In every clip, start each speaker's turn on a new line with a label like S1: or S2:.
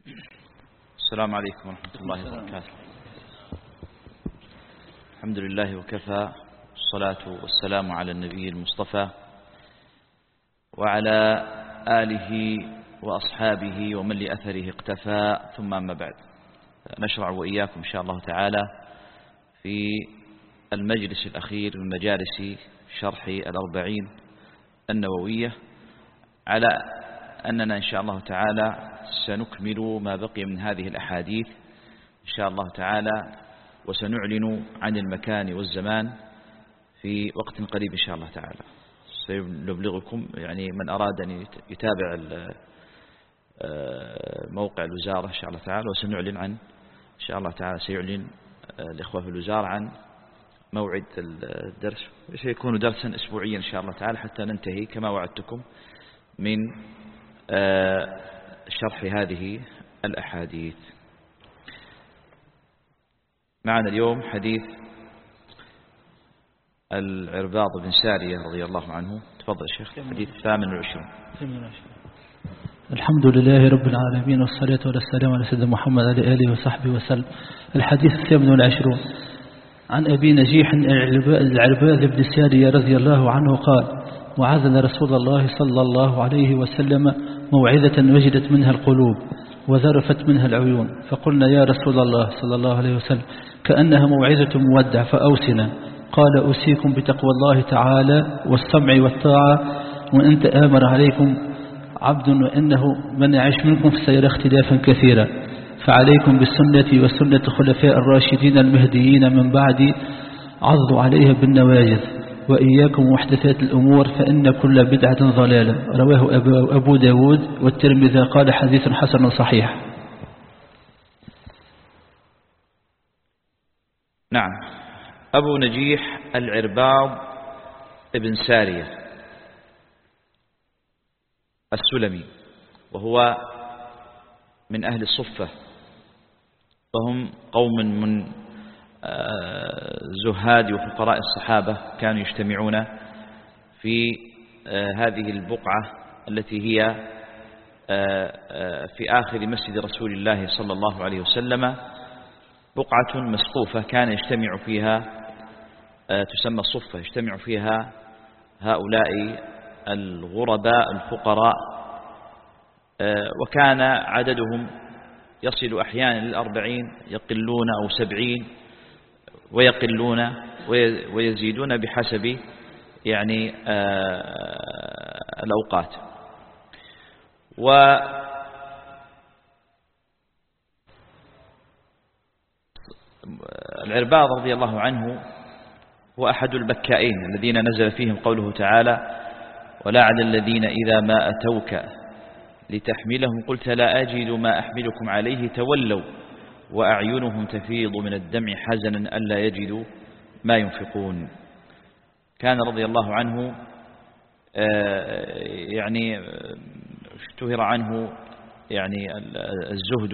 S1: السلام عليكم ورحمة الله وبركاته. الحمد لله وكفى، والصلاة والسلام على النبي المصطفى وعلى آله وأصحابه ومن لأثره اقتفى، ثم أما بعد. نشرع وإياكم إن شاء الله تعالى في المجلس الأخير من مجالس شرح الأربعين النووية، على أننا إن شاء الله تعالى سنكمل ما بقي من هذه الأحاديث إن شاء الله تعالى، وسنعلن عن المكان والزمان في وقت قريب إن شاء الله تعالى. سنبلغكم يعني من أراد أن يتابع موقع الوزارة إن شاء الله تعالى، وسنعلن عن إن شاء الله تعالى، سيعلن الإخوة في الوزارة عن موعد الدرس، سيكون درسا أسبوعيا إن شاء الله تعالى حتى ننتهي كما وعدتكم من شرح هذه الأحاديث. معنا اليوم حديث العرباض بن سارية رضي الله عنه. تفضل شيخ. حديث 28.
S2: الحمد لله رب العالمين، والصلاة والسلام على سيدنا محمد وعلى آله وصحبه وسلم. الحديث 28 عن أبي نجيح العرباض بن سارية رضي الله عنه قال: وعظنا رسول الله صلى الله عليه وسلم موعظة وجدت منها القلوب وذرفت منها العيون، فقلنا يا رسول الله صلى الله عليه وسلم كأنها موعظة مودع فأوصنا. قال: أوصيكم بتقوى الله تعالى والسمع والطاعة، وإن تآمر عليكم عبد وإنه من يعيش منكم فسيرى اختلافا كثيرا، فعليكم بالسنة وسنة خلفاء الراشدين المهديين من بعد، عضوا عليها بالنواجذ، وإياكم محدثات الأمور فإن كل بدعة ضلالة. رواه أبو داود والترمذي قال حديث حسن صحيح.
S1: نعم. أبو نجيح العرباض ابن سارية السلمي، وهو من أهل الصفة، وهم قوم من زهاد وفقراء الصحابة، كانوا يجتمعون في هذه البقعة التي هي في آخر مسجد رسول الله صلى الله عليه وسلم، بقعة مسقوفة كان يجتمع فيها، تسمى الصفة، يجتمع فيها هؤلاء الغرباء الفقراء، وكان عددهم يصل أحيانا ل40، يقلون أو 70، ويقلون ويزيدون بحسب يعني الأوقات. والعرباض رضي الله عنه هو أحد البكائين الذين نزل فيهم قوله تعالى: ولا على الذين إذا ما أتوك لتحملهم قلت لا أجد ما أحملكم عليه تولوا وأعينهم تفيض من الدمع حزنا ألا يجدوا ما ينفقون. كان رضي الله عنه يعني اشتهر عنه يعني الزهد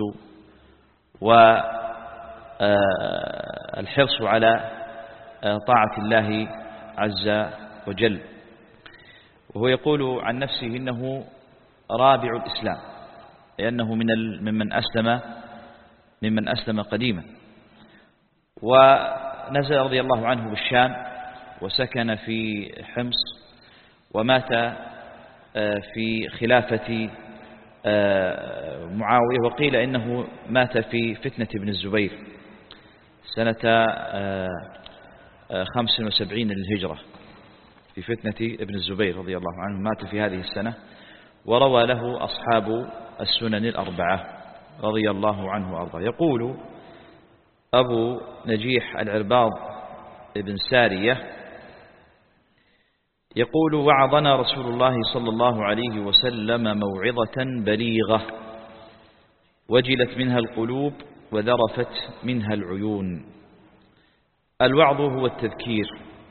S1: والحرص على طاعة الله عز وجل، وهو يقول عن نفسه إنه رابع الإسلام، لأنه ممن أسلم قديما. ونزل رضي الله عنه بالشام، وسكن في حمص، ومات في خلافة معاوية، وقيل إنه مات في فتنة ابن الزبير سنة 75 للهجرة، في فتنة ابن الزبير رضي الله عنه، مات في هذه السنة. وروى له أصحاب السنن الأربعة رضي الله عنه وأرضاه. يقول أبو نجيح العرباض ابن سارية يقول: وعظنا رسول الله صلى الله عليه وسلم موعظة بليغة وجلت منها القلوب وذرفت منها العيون. الوعظ هو التذكير،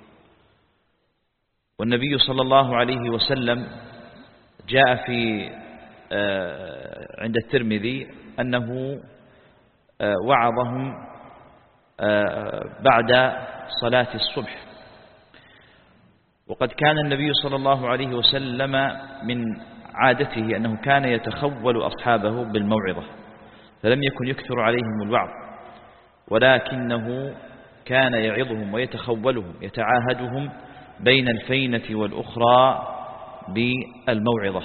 S1: والنبي صلى الله عليه وسلم جاء في عند الترمذي أنه وعظهم بعد صلاة الصبح، وقد كان النبي صلى الله عليه وسلم من عادته أنه كان يتخول أصحابه بالموعظة، فلم يكن يكثر عليهم الوعظ، ولكنه كان يعظهم ويتخولهم، يتعاهدهم بين الفينة والأخرى بالموعظة.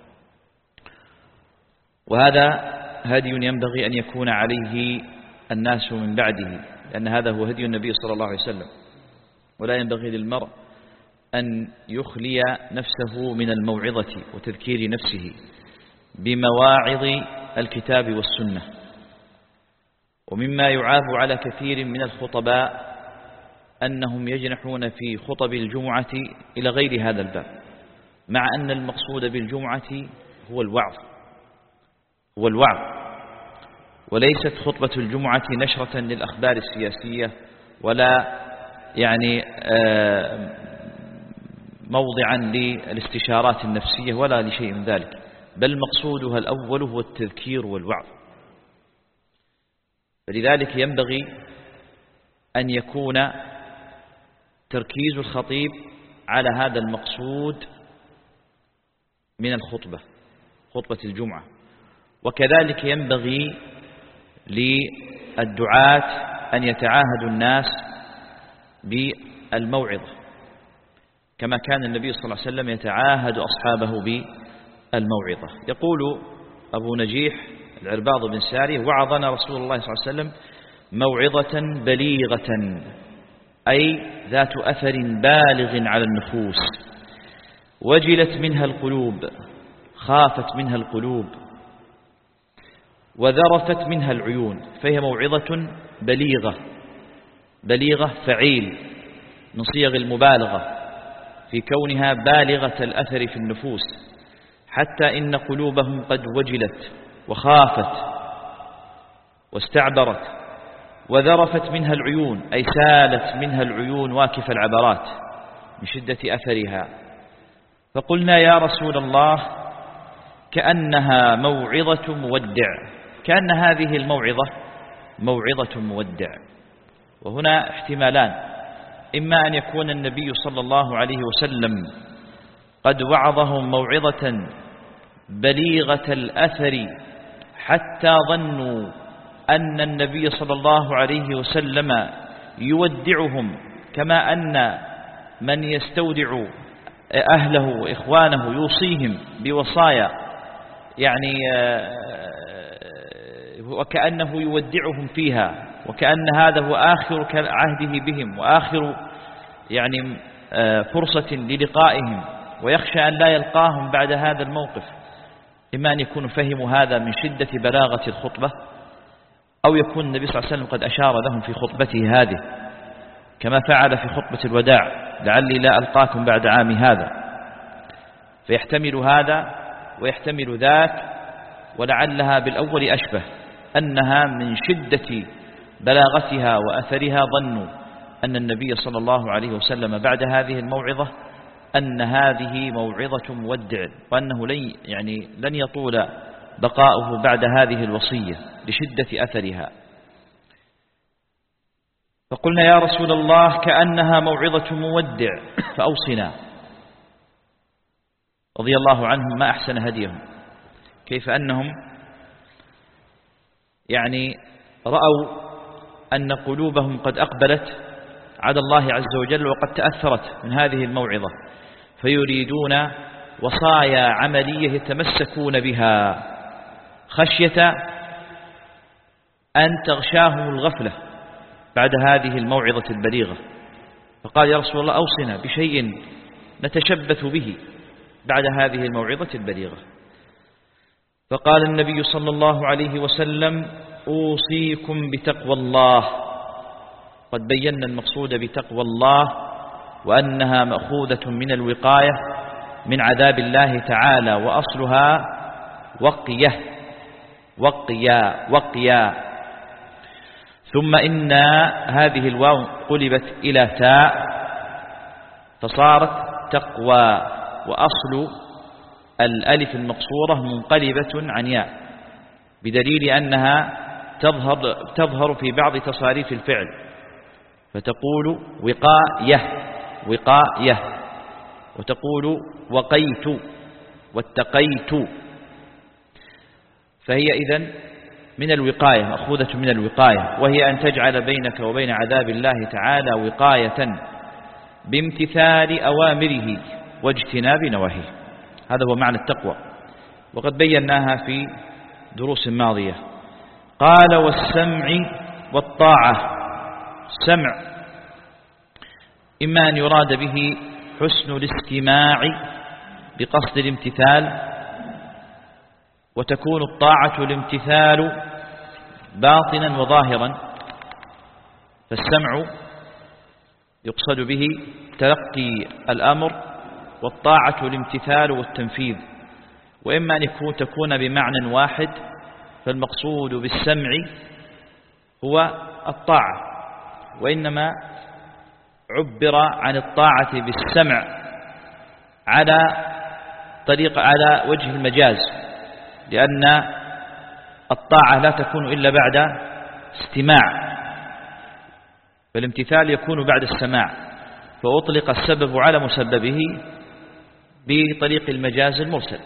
S1: وهذا هدي ينبغي أن يكون عليه الناس من بعده، لأن هذا هو هدي النبي صلى الله عليه وسلم. ولا ينبغي للمرء أن يخلي نفسه من الموعظة وتذكير نفسه بمواعظ الكتاب والسنة. ومما يعاب على كثير من الخطباء أنهم يجنحون في خطب الجمعة إلى غير هذا الباب، مع أن المقصود بالجمعة هو الوعظ، وليست خطبة الجمعة نشرة للأخبار السياسية، ولا يعني موضعا للاستشارات النفسية، ولا لشيء من ذلك، بل مقصودها الأول هو التذكير والوعظ. فلذلك ينبغي أن يكون تركيز الخطيب على هذا المقصود من الخطبة، خطبة الجمعة. وكذلك ينبغي للدعاة أن يتعاهدوا الناس بالموعظة، كما كان النبي صلى الله عليه وسلم يتعاهد أصحابه بالموعظة. يقول أبو نجيح العرباض بن سارية: وعظنا رسول الله صلى الله عليه وسلم موعظة بليغة، أي ذات أثر بالغ على النفوس، وجلت منها القلوب، خافت منها القلوب، وذرفت منها العيون. فهي موعظة بليغة فعيل، من صيغ المبالغة في كونها بالغة الأثر في النفوس، حتى إن قلوبهم قد وجلت وخافت واستعبرت. وذرفت منها العيون، أي سالت منها العيون واكف العبرات من شدة أثرها. فقلنا يا رسول الله كأنها موعظة مودع، كأن هذه الموعظة موعظة مودع. وهنا احتمالان: إما أن يكون النبي صلى الله عليه وسلم قد وعظهم موعظة بليغة الأثر حتى ظنوا أن النبي صلى الله عليه وسلم يودعهم، كما أن من يستودع أهله وإخوانه يوصيهم بوصايا، يعني وكأنه يودعهم فيها، وكأن هذا هو آخر عهده بهم وآخر يعني فرصة للقائهم، ويخشى أن لا يلقاهم بعد هذا الموقف. إما أن يكون فهموا هذا من شدة بلاغة الخطبة، أو يكون النبي صلى الله عليه وسلم قد أشار لهم في خطبته هذه، كما فعل في خطبة الوداع: لعلي لا ألقاكم بعد عامي هذا. فيحتمل هذا ويحتمل ذاك، ولعلها بالأول أشبه، أنها من شدة بلاغتها وأثرها ظنوا أن النبي صلى الله عليه وسلم بعد هذه الموعظة أن هذه موعظة مودع، وأنه لن يطول بقاؤه بعد هذه الوصية لشدة أثرها. فقلنا يا رسول الله كأنها موعظة مودع فأوصنا. رضي الله عنهم ما أحسن هديهم، كيف أنهم رأوا أن قلوبهم قد أقبلت على الله عز وجل وقد تأثرت من هذه الموعظة، فيريدون وصايا عملية يتمسكون بها خشية أن تغشاهم الغفلة بعد هذه الموعظة البليغة. فقال يا رسول الله أوصنا بشيء نتشبث به بعد هذه الموعظة البليغة. فقال النبي صلى الله عليه وسلم أوصيكم بتقوى الله. قد بينا المقصود بتقوى الله، وأنها مأخوذة من الوقاية من عذاب الله تعالى، وأصلها وقيا. ثم إن هذه الواو قلبت إلى تاء فصارت تقوى، وأصل الألف المقصورة منقلبة عن ياء، بدليل أنها تظهر في بعض تصاريف الفعل، فتقول وقاية، وتقول وقيت واتقيت. فهي إذن من الوقاية، مأخوذة من الوقاية، وهي أن تجعل بينك وبين عذاب الله تعالى وقاية بامتثال أوامره واجتناب نواهيه. هذا هو معنى التقوى، وقد بيناها في دروس ماضية. قال والسمع والطاعة. السمع إما أن يراد به حسن الاستماع بقصد الامتثال، وتكون الطاعة الامتثال باطنا وظاهرا، فالسمع يقصد به تلقي الأمر، والطاعة الامتثال والتنفيذ. وإما أن تكون بمعنى واحد، فالمقصود بالسمع هو الطاعة، وإنما عبر عن الطاعة بالسمع على وجه المجاز، لأن الطاعة لا تكون إلا بعد استماع، فالامتثال يكون بعد السماع، فأطلق السبب على مسببه بطريق المجاز المرسل،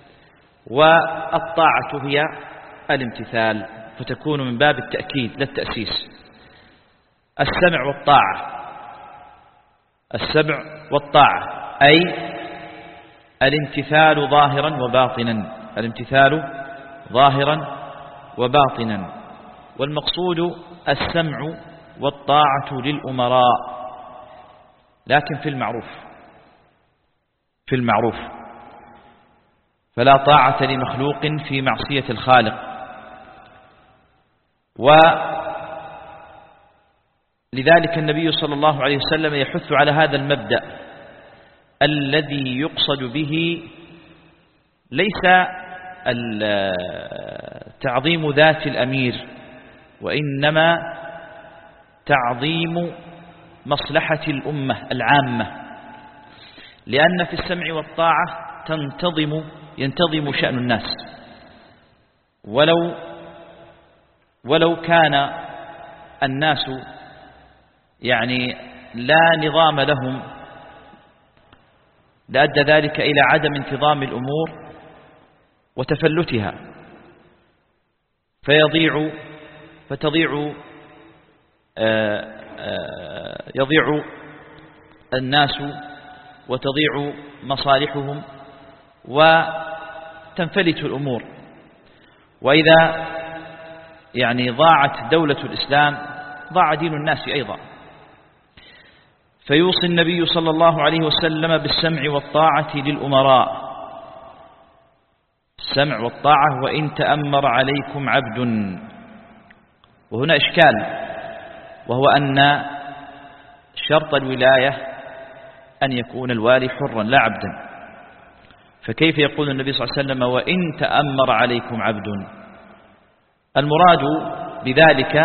S1: والطاعة هي الامتثال، فتكون من باب التأكيد لا التأسيس. السمع والطاعة، السمع والطاعة أي الامتثال ظاهرا وباطنا، الامتثال ظاهرا وباطنا. والمقصود السمع والطاعة للأمراء، لكن في المعروف، فلا طاعة لمخلوق في معصية الخالق. ولذلك النبي صلى الله عليه وسلم يحث على هذا المبدأ الذي يقصد به ليس تعظيم ذات الأمير، وإنما تعظيم مصلحة الأمة العامة، لأن في السمع والطاعة ينتظم شأن الناس. ولو كان الناس لا نظام لهم لأدى ذلك إلى عدم انتظام الأمور وتفلتها، يضيع الناس وتضيع مصالحهم وتنفلت الأمور. وإذا ضاعت دولة الإسلام ضاع دين الناس أيضا. فيوصي النبي صلى الله عليه وسلم بالسمع والطاعة للأمراء، السمع والطاعة وإن تأمر عليكم عبد. وهنا إشكال، وهو أن شرط الولاية أن يكون الوالي حرا لا عبدا، فكيف يقول النبي صلى الله عليه وسلم وإن تأمر عليكم عبد؟ المراد بذلك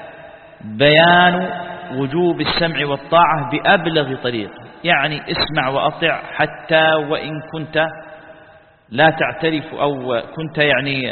S1: بيان وجوب السمع والطاعة بأبلغ طريق، يعني اسمع وأطع حتى وإن كنت لا تعترف، أو كنت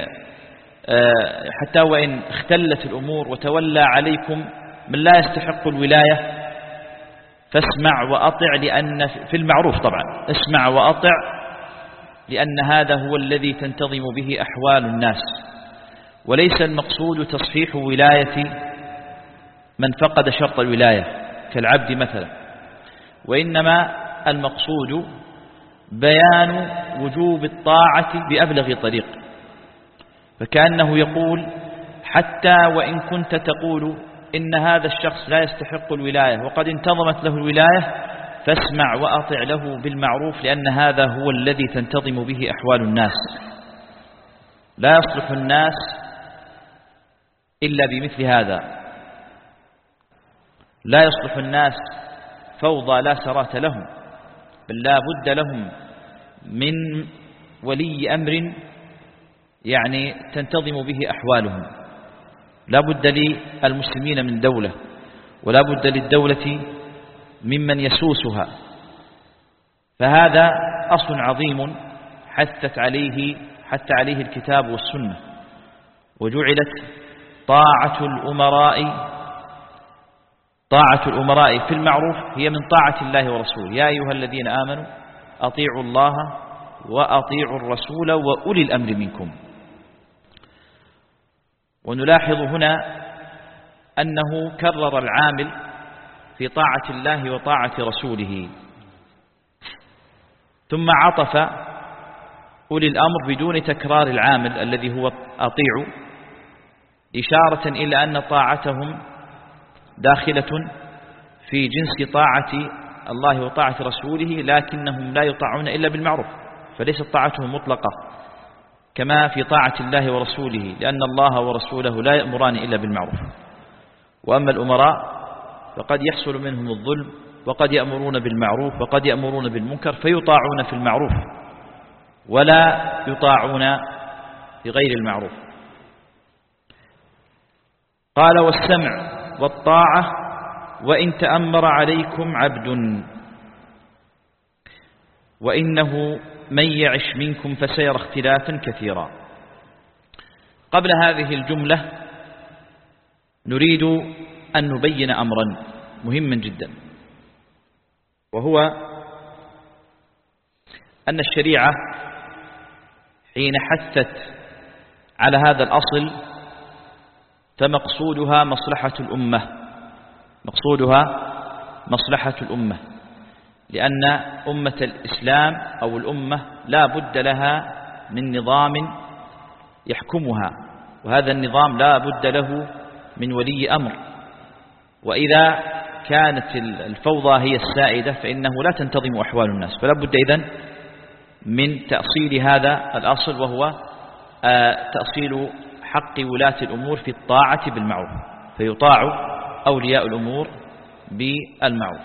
S1: حتى وإن اختلت الأمور وتولى عليكم من لا يستحق الولاية، فاسمع وأطع، لأن في المعروف طبعا اسمع وأطع، لأن هذا هو الذي تنتظم به أحوال الناس. وليس المقصود تصحيح ولاية من فقد شرط الولاية كالعبد مثلا، وإنما المقصود بيان وجوب الطاعة بأبلغ طريق. فكأنه يقول حتى وإن كنت تقول إن هذا الشخص لا يستحق الولاية وقد انتظمت له الولاية، فاسمع وأطع له بالمعروف، لأن هذا هو الذي تنتظم به أحوال الناس. لا يصلح الناس إلا بمثل هذا، لا يصلح الناس فوضى لا سرات لهم، بل لا بد لهم من ولي أمر تنتظم به أحوالهم. لا بد للمسلمين من دولة، ولا بد للدولة ممن يسوسها. فهذا أصل عظيم حث عليه الكتاب والسنة. وجعلت طاعة الأمراء في المعروف هي من طاعة الله ورسوله. يا أيها الذين آمنوا أطيعوا الله وأطيعوا الرسول وأولي الأمر منكم. ونلاحظ هنا أنه كرر العامل في طاعة الله وطاعة رسوله، ثم عطف أولي الأمر بدون تكرار العامل الذي هو أطيعوا، إشارة إلى أن طاعتهم داخلة في جنس طاعة الله وطاعة رسوله، لكنهم لا يطاعون إلا بالمعروف، فليست طاعتهم مطلقة كما في طاعة الله ورسوله، لأن الله ورسوله لا يأمران إلا بالمعروف. وأما الأمراء فقد يحصل منهم الظلم، وقد يأمرون بالمعروف وقد يأمرون بالمنكر، فيطاعون في المعروف ولا يطاعون في غير المعروف. قال: والسمع والطاعة وإن تأمر عليكم عبد، وإنه من يعش منكم فسيرى اختلافا كثيرا. قبل هذه الجملة نريد أن نبين أمرا مهما جدا، وهو أن الشريعة حين حثت على هذا الأصل فمقصودها مصلحة الأمة، مقصودها مصلحة الأمة، لأن أمة الإسلام أو الأمة لا بد لها من نظام يحكمها، وهذا النظام لا بد له من ولي أمر، وإذا كانت الفوضى هي السائدة فإنه لا تنتظم أحوال الناس، فلا بد إذن من تأصيل هذا الأصل، وهو تأصيل حق ولاة الأمور في الطاعة بالمعروف، فيطاع أولياء الأمور بالمعروف.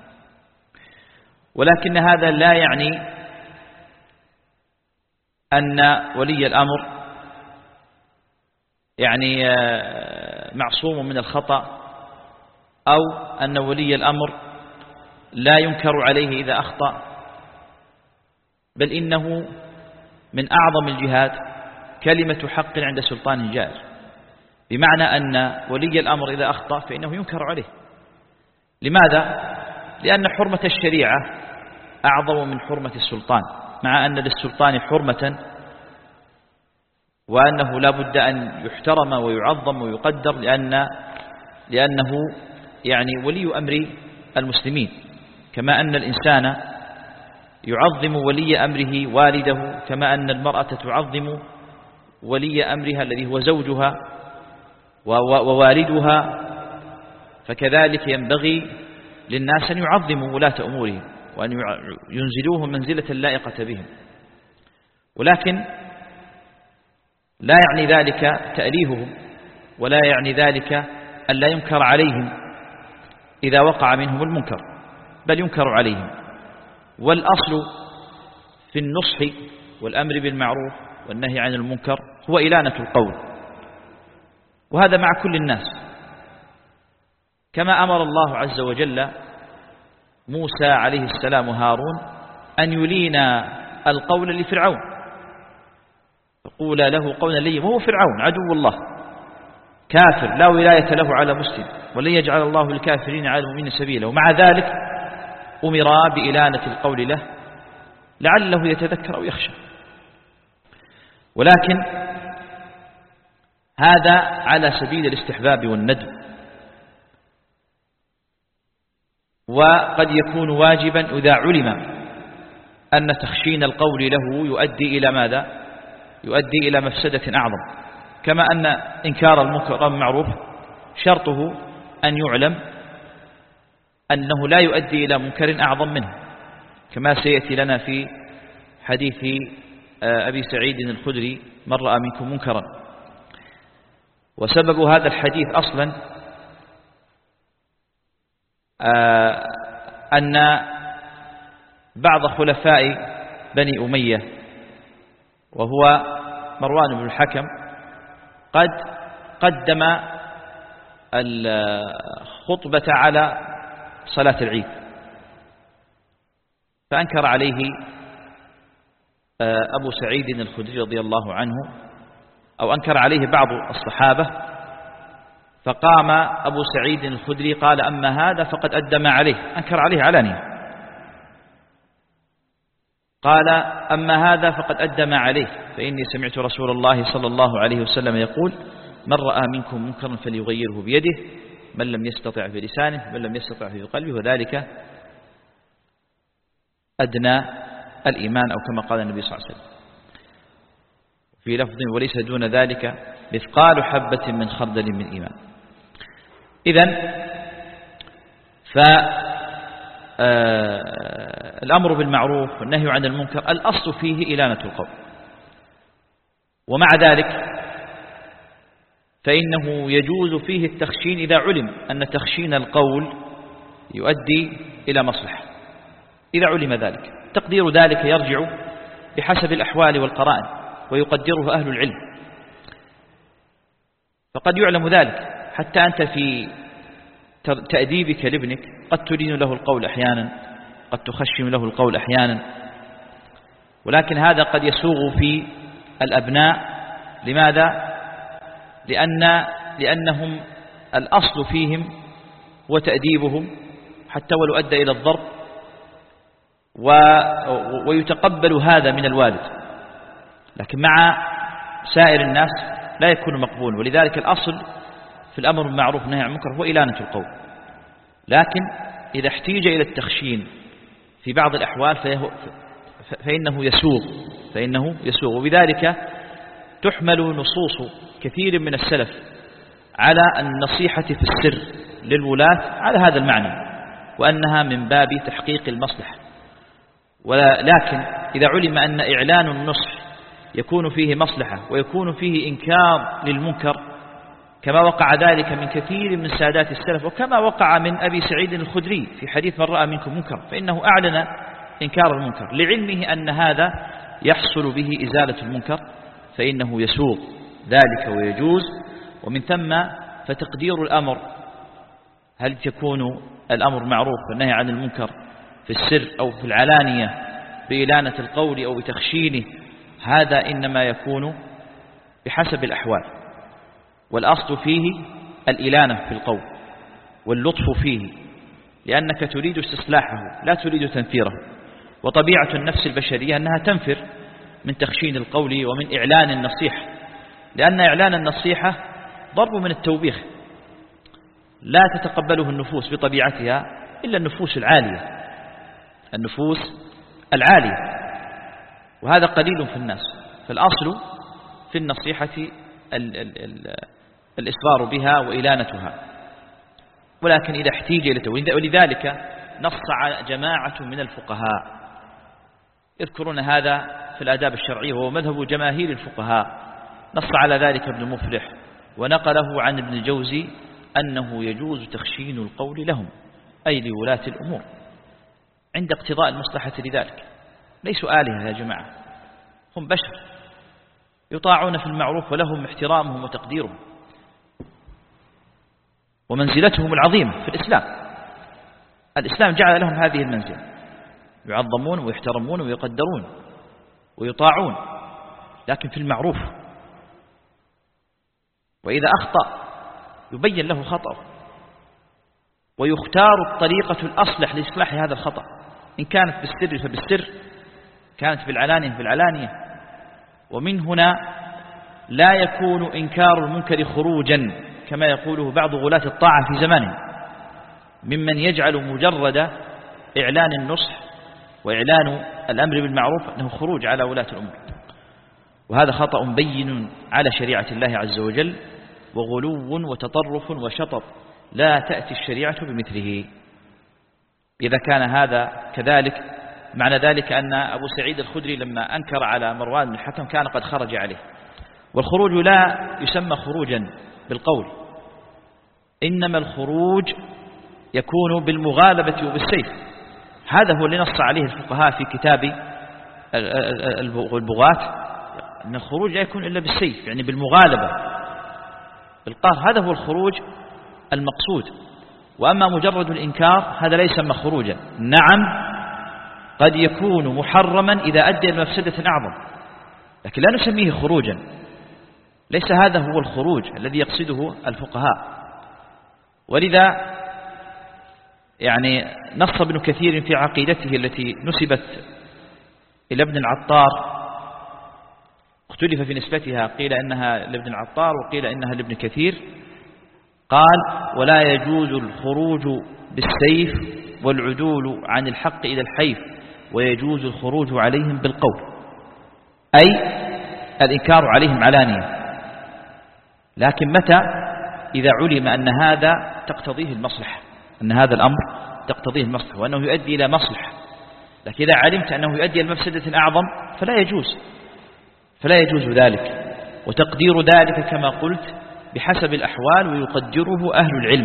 S1: ولكن هذا لا يعني أن ولي الأمر يعني معصوم من الخطأ، أو أن ولي الأمر لا ينكر عليه إذا أخطأ، بل إنه من أعظم الجهاد كلمة حق عند سلطان جائر، بمعنى أن ولي الأمر إذا أخطأ فإنه ينكر عليه. لماذا؟ لأن حرمة الشريعة أعظم من حرمة السلطان، مع أن للسلطان حرمة وأنه لا بد أن يحترم ويعظم ويقدر، لأنه يعني ولي أمر المسلمين، كما أن الإنسان يعظم ولي أمره والده، كما أن المرأة تعظم ولي أمرها الذي هو زوجها ووالدها، فكذلك ينبغي للناس أن يعظموا ولاة أمورهم وأن ينزلوهم منزلة لائقة بهم. ولكن لا يعني ذلك تأليههم، ولا يعني ذلك أن لا ينكر عليهم إذا وقع منهم المنكر، بل ينكر عليهم. والأصل في النصح والأمر بالمعروف والنهي عن المنكر هو إلانة القول، وهذا مع كل الناس، كما أمر الله عز وجل موسى عليه السلام وهارون أن يلين القول لفرعون، فقولا له قولا لينا، وهو فرعون عدو الله كافر لا ولاية له على مسلم، ولن يجعل الله الكافرين على المؤمنين سبيلا، ومع ذلك أمر بإلانة القول له لعله يتذكر أو يخشى. ولكن هذا على سبيل الاستحباب والندب، وقد يكون واجبا إذا علم أن تخشين القول له يؤدي إلى ماذا؟ يؤدي إلى مفسدة أعظم، كما أن إنكار المنكر والمعروف شرطه أن يعلم أنه لا يؤدي إلى منكر أعظم منه، كما سيأتي لنا في حديث أبي سعيد الخدري: من رأى منكم منكرا. وسبب هذا الحديث أصلا أن بعض خلفاء بني أمية وهو مروان بن الحكم قد قدم الخطبة على صلاة العيد، فأنكر عليه أبو سعيد الخدري رضي الله عنه، أو أنكر عليه بعض الصحابة، فقام أبو سعيد الخدري قال: أما هذا فقد أدم عليه، أنكر عليه علانية، قال: أما هذا فقد أدم عليه، فإني سمعت رسول الله صلى الله عليه وسلم يقول: من رأى منكم منكرا فليغيره بيده، من لم يستطع بلسانه، من لم يستطع في قلبه، وذلك أدنى الإيمان، أو كما قال النبي صلى الله عليه وسلم في لفظ وليس دون ذلك مثقال حبة من خردل من إيمان. إذن فالأمر بالمعروف والنهي عن المنكر الأصل فيه إلانة القول، ومع ذلك فإنه يجوز فيه التخشين إذا علم أن تخشين القول يؤدي إلى مصلحة، إذا علم ذلك. تقدير ذلك يرجع بحسب الأحوال والقرائن ويقدره أهل العلم، فقد يعلم ذلك حتى أنت في تأديبك لابنك قد تلين له القول أحيانا، قد تخشم له القول أحيانا، ولكن هذا قد يسوغ في الأبناء. لماذا؟ لأنهم الأصل فيهم وتأديبهم حتى ولو أدى إلى الضرب، ويتقبل هذا من الوالد، لكن مع سائر الناس لا يكون مقبول. ولذلك الأصل في الأمر بالمعروف والنهي عن المنكر هو إلانة القول، لكن إذا احتيج إلى التخشين في بعض الأحوال فإنه يسوغ. وبذلك تحمل نصوص كثير من السلف على النصيحة في السر للولاة على هذا المعنى، وأنها من باب تحقيق المصلحة. ولكن إذا علم أن إعلان النصح يكون فيه مصلحة ويكون فيه إنكار للمنكر، كما وقع ذلك من كثير من سادات السلف، وكما وقع من أبي سعيد الخدري في حديث من رأى منكم منكر، فإنه أعلن إنكار المنكر لعلمه أن هذا يحصل به إزالة المنكر، فإنه يسوغ ذلك ويجوز. ومن ثم فتقدير الأمر، هل تكون الأمر معروف والنهي عن المنكر في السر أو في العلانية بإلانة القول أو بتخشينه، هذا إنما يكون بحسب الأحوال، والأصل فيه الإلانة في القول واللطف فيه، لأنك تريد استصلاحه لا تريد تنفيره. وطبيعة النفس البشرية أنها تنفر من تخشين القول ومن إعلان النصيحة، لأن إعلان النصيحة ضرب من التوبيخ لا تتقبله النفوس بطبيعتها إلا النفوس العالية، وهذا قليل في الناس. فالأصل في النصيحة الإصرار بها وإلانتها، ولكن إذا احتيج إلى توبيخ. ولذلك نص جماعة من الفقهاء يذكرون هذا في الآداب الشرعية، وهو مذهب جماهير الفقهاء، نص على ذلك ابن مفلح ونقله عن ابن الجوزي أنه يجوز تخشين القول لهم، أي لولاة الأمور، عند اقتضاء المصلحة لذلك. ليسوا آلهة يا جماعة، هم بشر يطاعون في المعروف ولهم احترامهم وتقديرهم ومنزلتهم العظيمة في الإسلام. الإسلام جعل لهم هذه المنزلة، يعظمون ويحترمون ويقدرون ويطاعون، لكن في المعروف. وإذا أخطأ يبين له خطأه ويختار الطريقة الأصلح لإصلاح هذا الخطأ، إن كانت بالسر فبالسر، كانت بالعلانية بالعلانية. ومن هنا لا يكون إنكار المنكر خروجا كما يقوله بعض غلاة الطاعة في زمانه، ممن يجعل مجرد إعلان النصح وإعلان الأمر بالمعروف أنه خروج على ولاة الأمور، وهذا خطأ بين على شريعة الله عز وجل، وغلو وتطرف وشطط لا تأتي الشريعة بمثله. إذا كان هذا كذلك، معنى ذلك أن أبو سعيد الخدري لما أنكر على مروان بن الحكم كان قد خرج عليه. والخروج لا يسمى خروجا بالقول، إنما الخروج يكون بالمغالبة وبالسيف. هذا هو اللي نص عليه الفقهاء في كتاب البغاة، أن الخروج لا يكون إلا بالسيف، يعني بالمغالبة بالقهر، هذا هو الخروج المقصود. وأما مجرد الإنكار هذا لا يسمى خروجا. نعم قد يكون محرما إذا أدى إلى مفسدة أعظم، لكن لا نسميه خروجا، ليس هذا هو الخروج الذي يقصده الفقهاء. ولذا يعني نص ابن كثير في عقيدته التي نسبت إلى ابن العطار اختلف في نسبتها، قيل إنها لابن العطار وقيل إنها لابن كثير. قال: ولا يجوز الخروج بالسيف والعدول عن الحق إلى الحيف، ويجوز الخروج عليهم بالقول، أي الإنكار عليهم علانية، لكن متى؟ إذا علم أن هذا تقتضيه المصلحة، أن هذا الأمر تقتضيه المصلحة وأنه يؤدي إلى مصلحة. لكن إذا علمت أنه يؤدي إلى مفسدة أعظم فلا يجوز ذلك. وتقدير ذلك كما قلت بحسب الأحوال، ويقدره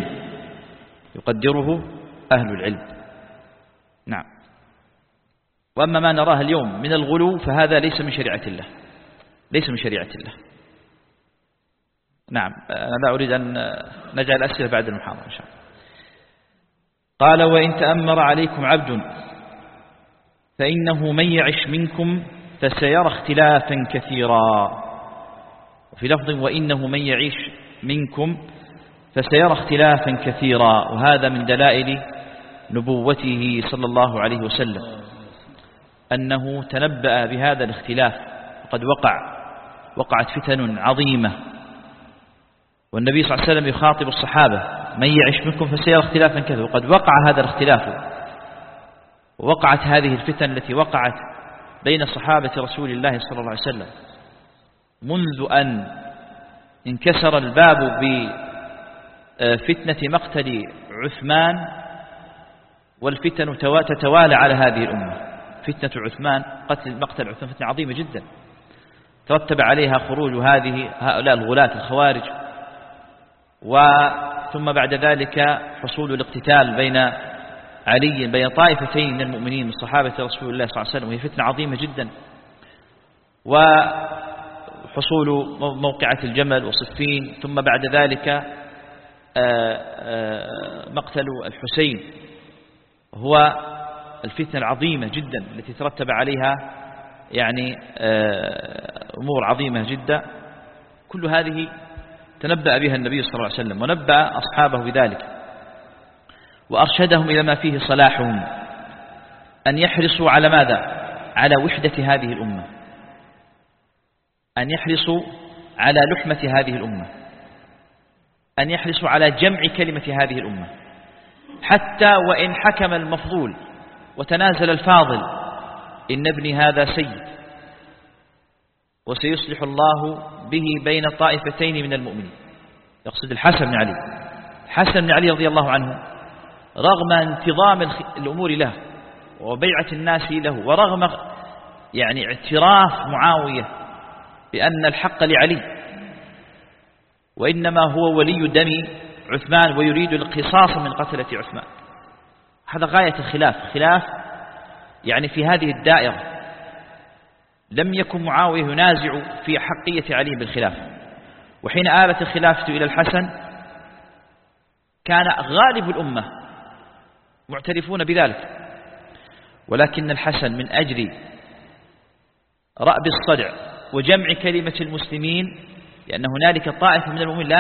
S1: أهل العلم. نعم. وأما ما نراه اليوم من الغلو فهذا ليس من شريعة الله. نعم. أنا لا أريد أن نجعل أسئلة بعد المحاضرة إن شاء الله. قال: وإن تأمر عليكم عبد فإنه من يعش منكم فسيرى اختلافا كثيرا. وفي لفظ: وإنه من يعيش منكم فسيرى اختلافا كثيرا. وهذا من دلائل نبوته صلى الله عليه وسلم، أنه تنبأ بهذا الاختلاف، وقد وقعت فتن عظيمة، والنبي صلى الله عليه وسلم يخاطب الصحابة: من يعش منكم فسيرى اختلافا كثيرا. وقد وقع هذا الاختلاف، ووقعت هذه الفتن التي وقعت بين صحابة رسول الله صلى الله عليه وسلم منذ أن انكسر الباب بفتنة مقتل عثمان، والفتن تتوالى على هذه الأمة. فتنة عثمان، مقتل عثمان، فتنة عظيمة جدا ترتب عليها خروج هؤلاء الغلاة الخوارج، ثم بعد ذلك حصول الاقتتال بين طائفتين من المؤمنين من صحابة رسول الله صلى الله عليه وسلم، وهي فتنة عظيمة جدا، وحصول موقعة الجمل وصفين، ثم بعد ذلك مقتل الحسين، هو الفتنة العظيمة جدا التي ترتب عليها يعني أمور عظيمة جدا. كل هذه تنبأ بها النبي صلى الله عليه وسلم، ونبأ أصحابه بذلك، وأرشدهم إلى ما فيه صلاحهم، أن يحرصوا على ماذا؟ على وحدة هذه الأمة، أن يحرصوا على لحمة هذه الأمة، أن يحرصوا على جمع كلمة هذه الأمة، حتى وإن حكم المفضول وتنازل الفاضل، إن ابني هذا سيد وسيصلح الله به بين طائفتين من المؤمنين. يقصد الحسن بن علي. الحسن بن علي رضي الله عنه، رغم انتظام الأمور له وبيعة الناس له، ورغم يعني اعتراف معاوية بأن الحق لعلي، وإنما هو ولي دم عثمان ويريد القصاص من قتلة عثمان. هذا غاية خلاف يعني في هذه الدائرة. لم يكن معاوية ينازع في حقية علي بالخلافة، وحين آلت الخلافة إلى الحسن كان غالب الأمة معترفون بذلك، ولكن الحسن من أجل رأب الصدع وجمع كلمة المسلمين، لأن هنالك طائفة من المؤمنين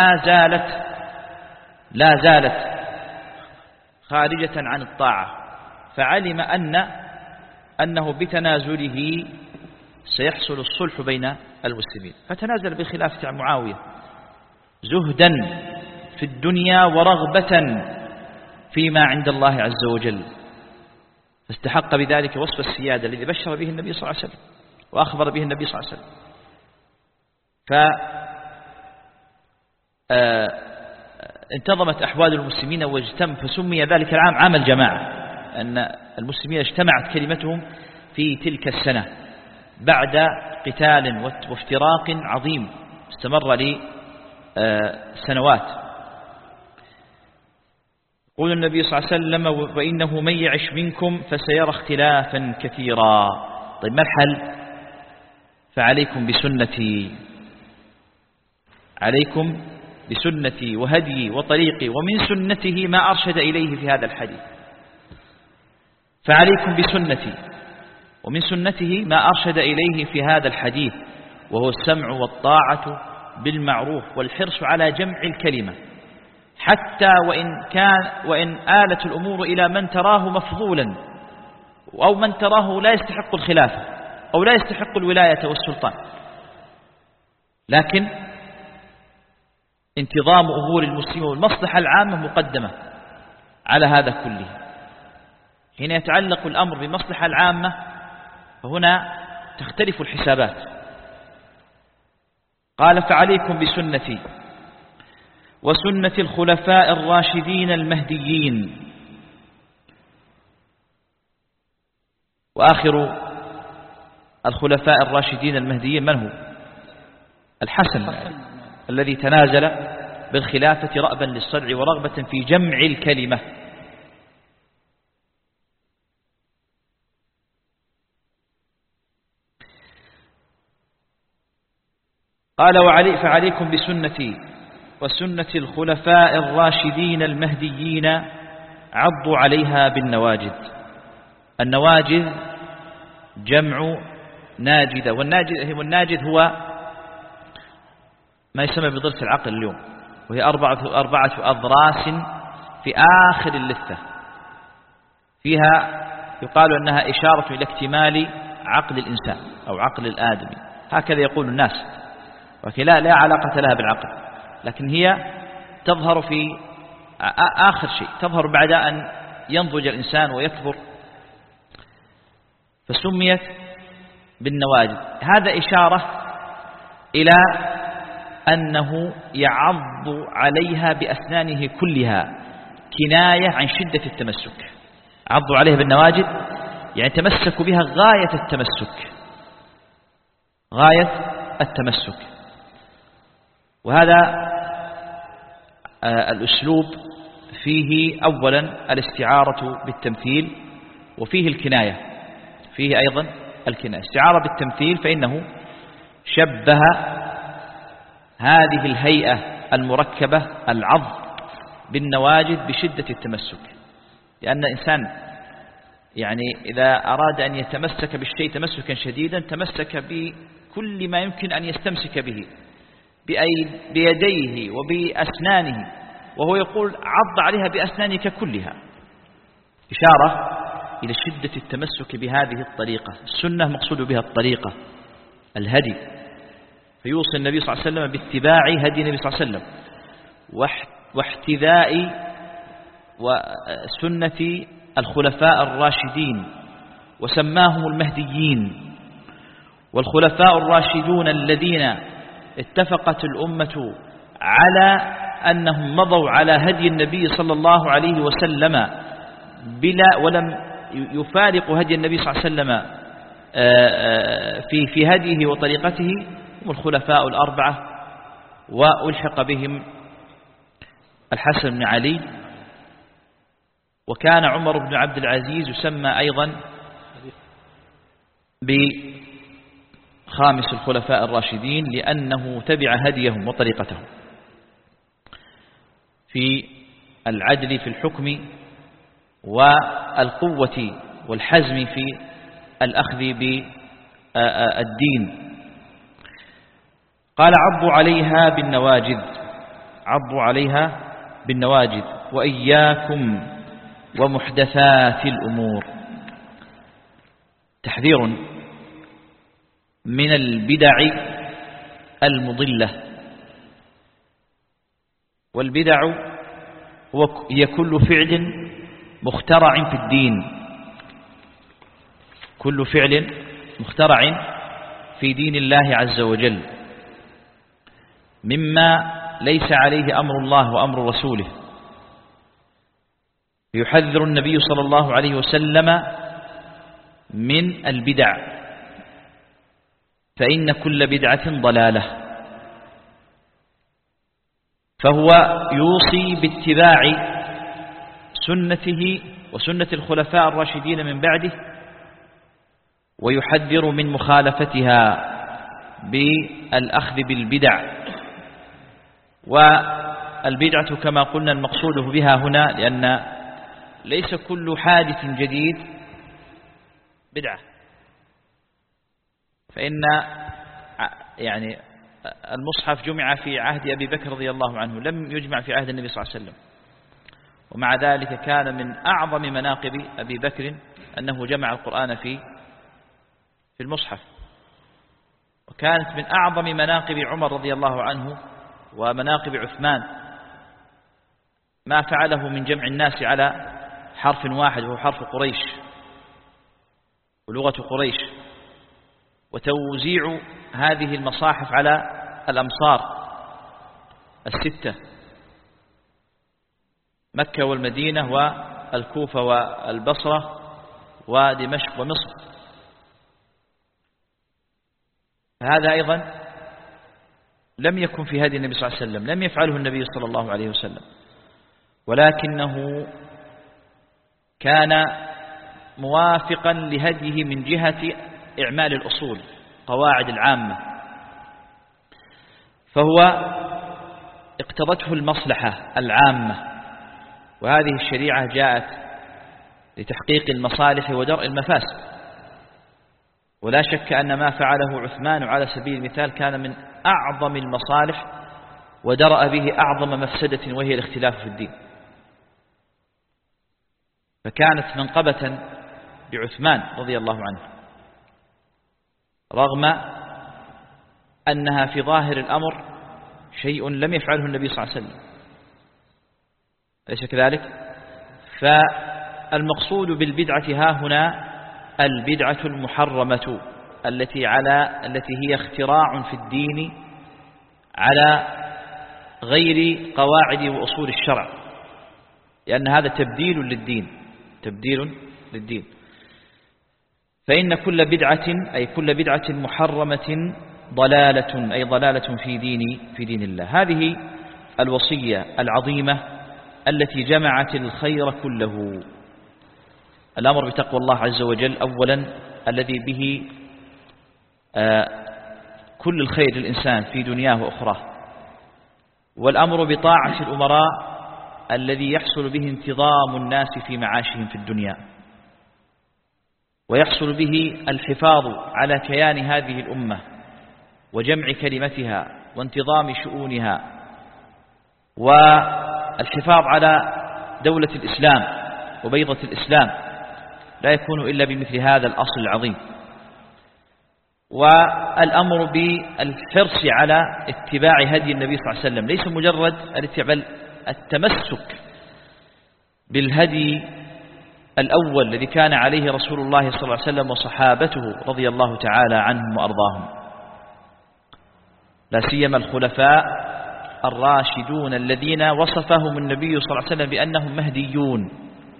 S1: لا زالت خارجة عن الطاعة، فعلم أنه بتنازله سيحصل الصلح بين المسلمين، فتنازل بخلافة عن معاوية زهدا في الدنيا ورغبة فيما عند الله عز وجل، فاستحق بذلك وصف السيادة الذي بشر به النبي صلى الله عليه وسلم وأخبر به النبي صلى الله عليه وسلم. فانتظمت أحوال المسلمين فسمي ذلك العام عام الجماعة، أن المسلمين اجتمعت كلمتهم في تلك السنة بعد قتال وافتراق عظيم استمر لسنوات. يقول النبي صلى الله عليه وسلم: وإنه من يعش منكم فسيرى اختلافا كثيرا. طيب ما الحل؟ فعليكم بسنتي وهدي وطريقي، ومن سنته ما أرشد إليه في هذا الحديث. فعليكم بسنتي، ومن سنته ما أرشد إليه في هذا الحديث، وهو السمع والطاعة بالمعروف والحرص على جمع الكلمة، حتى وإن آلت الأمور إلى من تراه مفضولا، أو من تراه لا يستحق الخلافة أو لا يستحق الولاية والسلطان، لكن انتظام أمور المسلمين والمصلحة العامة مقدمة على هذا كله. حين يتعلق الأمر بالمصلحة العامة فهنا تختلف الحسابات. قال: فعليكم بسنتي وسنة الخلفاء الراشدين المهديين. وآخر الخلفاء الراشدين المهديين من هو؟ الحسن الذي تنازل بالخلافة رأبا للصدع ورغبة في جمع الكلمة. قال: فعليكم بسنتي وسنة الخلفاء الراشدين المهديين عضوا عليها بالنواجذ. النواجذ جمع ناجذة، والناجذ هو ما يسمى بضرس العقل اليوم، وهي أربعة أضراس في آخر اللثة، فيها يقال أنها إشارة إلى اكتمال عقل الإنسان أو عقل الآدمي، هكذا يقول الناس، ولكن لا علاقة لها بالعقل، لكن هي تظهر في آخر شيء، تظهر بعد أن ينضج الإنسان ويكبر، فسميت بالنواجذ. هذا إشارة إلى أنه يعض عليها بأسنانه كلها، كناية عن شدة التمسك. عضوا عليها بالنواجذ يعني تمسكوا بها غاية التمسك، غاية التمسك. وهذا الأسلوب فيه أولا الاستعارة بالتمثيل، وفيه الكناية، فيه أيضا الكناية. استعارة بالتمثيل فإنه شبه هذه الهيئة المركبة العض بالنواجذ بشدة التمسك، لأن الإنسان يعني إذا أراد أن يتمسك بالشيء تمسكا شديدا تمسك بكل ما يمكن أن يستمسك به بيديه وبأسنانه، وهو يقول عض عليها بأسنانك كلها، إشارة إلى شدة التمسك بهذه الطريقة. السنة مقصود بها الطريقة، الهدي، فيوصي النبي صلى الله عليه وسلم باتباع هدي النبي صلى الله عليه وسلم واحتذاء وسنة الخلفاء الراشدين، وسماهم المهديين. والخلفاء الراشدون الذين اتفقت الأمة على أنهم مضوا على هدي النبي صلى الله عليه وسلم ولم يفارقوا هدي النبي صلى الله عليه وسلم في هديه وطريقته، هم الخلفاء الأربعة، وألحق بهم الحسن بن علي. وكان عمر بن عبد العزيز يسمى أيضا بخامس الخلفاء الراشدين لأنه تبع هديهم وطريقتهم في العدل في الحكم والقوة والحزم في الأخذ بالدين. قال: عضوا عليها بالنواجذ، عضوا عليها بالنواجذ، وإياكم ومحدثات الأمور. تحذير من البدع المضلة. والبدع هي كل فعل مخترع في الدين، كل فعل مخترع في دين الله عز وجل، مما ليس عليه أمر الله وأمر رسوله. يحذر النبي صلى الله عليه وسلم من البدع، فإن كل بدعة ضلالة. فهو يوصي باتباع سنته وسنة الخلفاء الراشدين من بعده، ويحذر من مخالفتها بالأخذ بالبدع. والبدعة كما قلنا المقصود بها هنا، لأن ليس كل حادث جديد بدعة، فإن يعني المصحف جمع في عهد أبي بكر رضي الله عنه، لم يجمع في عهد النبي صلى الله عليه وسلم، ومع ذلك كان من أعظم مناقب أبي بكر أنه جمع القرآن في المصحف. وكانت من أعظم مناقب عمر رضي الله عنه ومناقب عثمان ما فعله من جمع الناس على حرف واحد وهو حرف قريش ولغة قريش، وتوزيع هذه المصاحف على الأمصار الستة، مكة والمدينة والكوفة والبصرة ودمشق ومصر. هذا أيضا لم يكن في هدي النبي صلى الله عليه وسلم، لم يفعله النبي صلى الله عليه وسلم، ولكنه كان موافقا لهديه من جهة إعمال الأصول قواعد العامة، فهو اقتضته المصلحة العامة، وهذه الشريعة جاءت لتحقيق المصالح ودرء المفاسد. ولا شك أن ما فعله عثمان على سبيل المثال كان من أعظم المصالح ودرأ به أعظم مفسدة وهي الاختلاف في الدين، فكانت منقبة بعثمان رضي الله عنه، رغم أنها في ظاهر الأمر شيء لم يفعله النبي صلى الله عليه وسلم، أليس كذلك؟ فالمقصود بالبدعة ها هنا البدعة المحرمة التي هي اختراع في الدين على غير قواعد وأصول الشرع، لأن هذا تبديل للدين. فإن كل بدعة محرمة ضلالة، أي ضلالة في دين الله. هذه الوصية العظيمة التي جمعت الخير كله، الأمر بتقوى الله عز وجل أولا الذي به كل الخير للإنسان في دنياه وأخراه، والأمر بطاعة الأمراء الذي يحصل به انتظام الناس في معاشهم في الدنيا، ويحصل به الحفاظ على كيان هذه الأمة وجمع كلمتها وانتظام شؤونها والحفاظ على دولة الإسلام وبيضة الإسلام، لا يكون إلا بمثل هذا الأصل العظيم. والأمر بالحرص على اتباع هدي النبي صلى الله عليه وسلم، ليس مجرد بل التمسك بالهدي الأول الذي كان عليه رسول الله صلى الله عليه وسلم وصحابته رضي الله تعالى عنهم وأرضاهم، لا سيما الخلفاء الراشدون الذين وصفهم النبي صلى الله عليه وسلم بأنهم مهديون،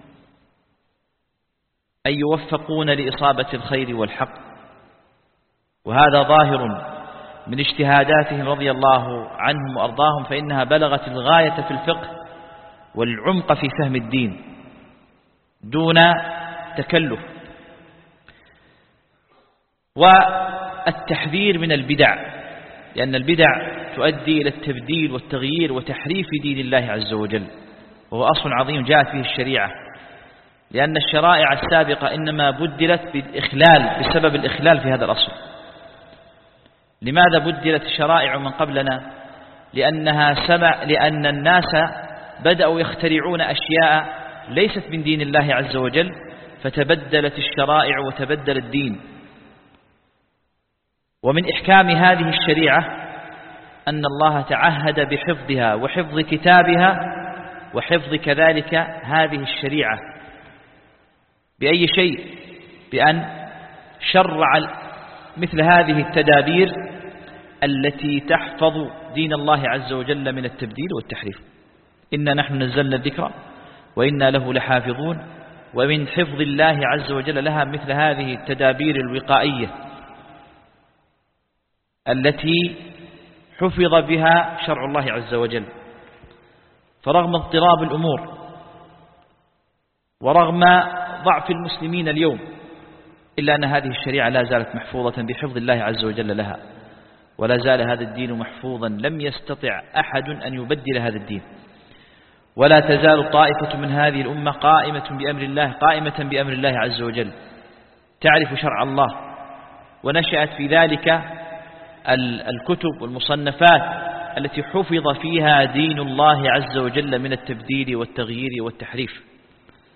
S1: أي يوفقون لإصابة الخير والحق. وهذا ظاهر من اجتهاداتهم رضي الله عنهم وأرضاهم، فإنها بلغت الغاية في الفقه والعمق في فهم الدين دون تكلف. والتحذير من البدع، لأن البدع تؤدي إلى التبديل والتغيير وتحريف دين الله عز وجل، وهو أصل عظيم جاءت به الشريعة، لأن الشرائع السابقة إنما بدلت بسبب الإخلال في هذا الأصل. لماذا بدلت الشرائع من قبلنا؟ لأن الناس بدأوا يخترعون أشياء ليست من دين الله عز وجل، فتبدلت الشرائع وتبدل الدين. ومن إحكام هذه الشريعة أن الله تعهد بحفظها وحفظ كتابها وحفظ كذلك هذه الشريعة بأي شيء؟ بأن شرع مثل هذه التدابير التي تحفظ دين الله عز وجل من التبديل والتحريف. إنا نحن نزلنا الذكر وإنا له لحافظون. ومن حفظ الله عز وجل لها مثل هذه التدابير الوقائية التي حفظ بها شرع الله عز وجل. فرغم اضطراب الأمور ورغم ضعف المسلمين اليوم، إلا أن هذه الشريعة لا زالت محفوظة بحفظ الله عز وجل لها، ولا زال هذا الدين محفوظا، لم يستطع أحد أن يبدل هذا الدين. ولا تزال طائفة من هذه الأمة قائمة بأمر الله عز وجل، تعرف شرع الله، ونشأت في ذلك الكتب والمصنفات التي حفظ فيها دين الله عز وجل من التبديل والتغيير والتحريف.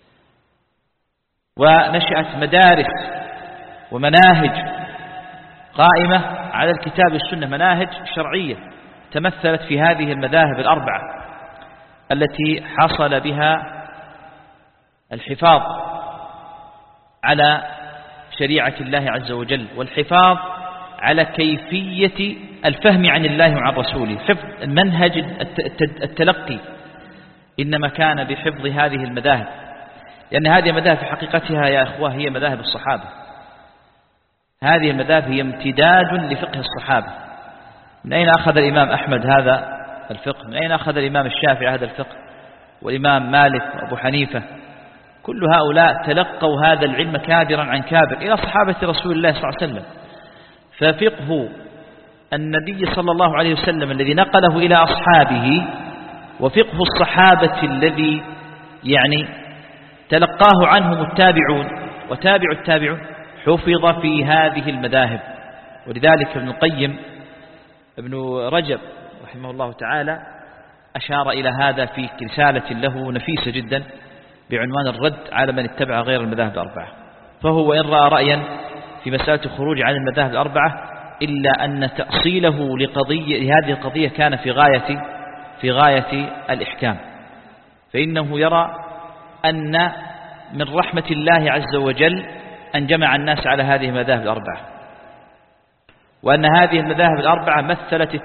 S1: ونشأت مدارس ومناهج قائمة على الكتاب والسنة، مناهج شرعية تمثلت في هذه المذاهب الأربعة التي حصل بها الحفاظ على شريعة الله عز وجل، والحفاظ على كيفية الفهم عن الله وعن رسوله. حفظ المنهج التلقي إنما كان بحفظ هذه المذاهب، لأن هذه المذاهب في حقيقتها يا أخوة هي مذاهب الصحابة. هذه المذاهب هي امتداد لفقه الصحابة. من أين أخذ الإمام أحمد هذا الفقه؟ من أين أخذ الإمام الشافعي هذا الفقه؟ والإمام مالك وأبو حنيفة؟ كل هؤلاء تلقوا هذا العلم كابرا عن كابر إلى صحابة رسول الله صلى الله عليه وسلم. ففقه النبي صلى الله عليه وسلم الذي نقله إلى أصحابه، وفقه الصحابة الذي يعني تلقاه عنهم التابعون وتابع التابعون، حفظ في هذه المذاهب. ولذلك ابن القيم ابن رجب رحمه الله تعالى أشار إلى هذا في رسالة له نفيسة جدا بعنوان الرد على من اتبع غير المذاهب الأربعة. فهو إن رأى رأيا في مسألة الخروج عن المذاهب الأربعة إلا أن تأصيله لهذه القضية كان في غاية الإحكام، فإنه يرى أن من رحمة الله عز وجل أن جمع الناس على هذه المذاهب الأربعة، وأن هذه المذاهب الأربعة مثلت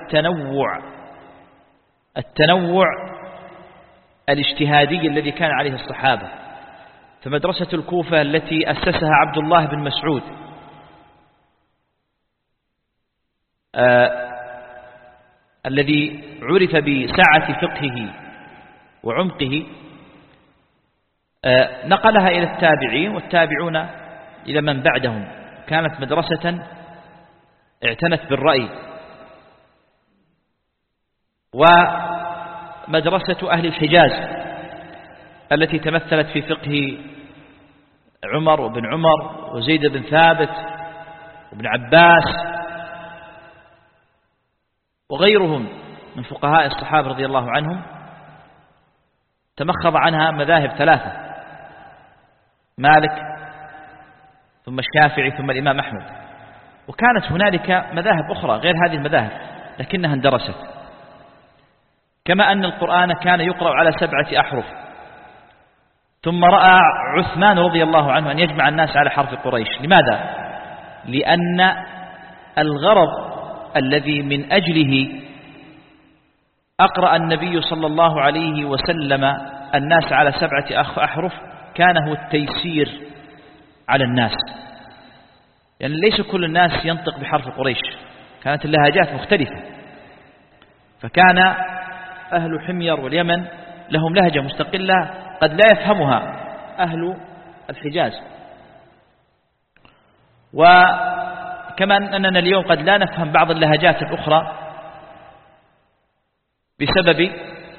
S1: التنوع الاجتهادي الذي كان عليه الصحابة. فمدرسة الكوفة التي أسسها عبد الله بن مسعود الذي عرف بسعة فقهه وعمقه، نقلها إلى التابعين والتابعون إلى من بعدهم. كانت مدرسة اعتنت بالرأي. ومدرسة أهل الحجاز التي تمثلت في فقه عمر وابن عمر وزيد بن ثابت وابن عباس وغيرهم من فقهاء الصحابة رضي الله عنهم، تمخض عنها مذاهب ثلاثة: مالك ثم الشافعي ثم الإمام أحمد. وكانت هنالك مذاهب أخرى غير هذه المذاهب لكنها اندرست، كما أن القرآن كان يقرأ على 7 أحرف. ثم رأى عثمان رضي الله عنه أن يجمع الناس على حرف قريش. لماذا؟ لأن الغرض الذي من أجله أقرأ النبي صلى الله عليه وسلم الناس على 7 أحرف كان هو التيسير على الناس، يعني ليس كل الناس ينطق بحرف قريش، كانت اللهجات مختلفة. فكان أهل حمير واليمن لهم لهجة مستقلة قد لا يفهمها أهل الحجاز، وكما أننا اليوم قد لا نفهم بعض اللهجات الأخرى بسبب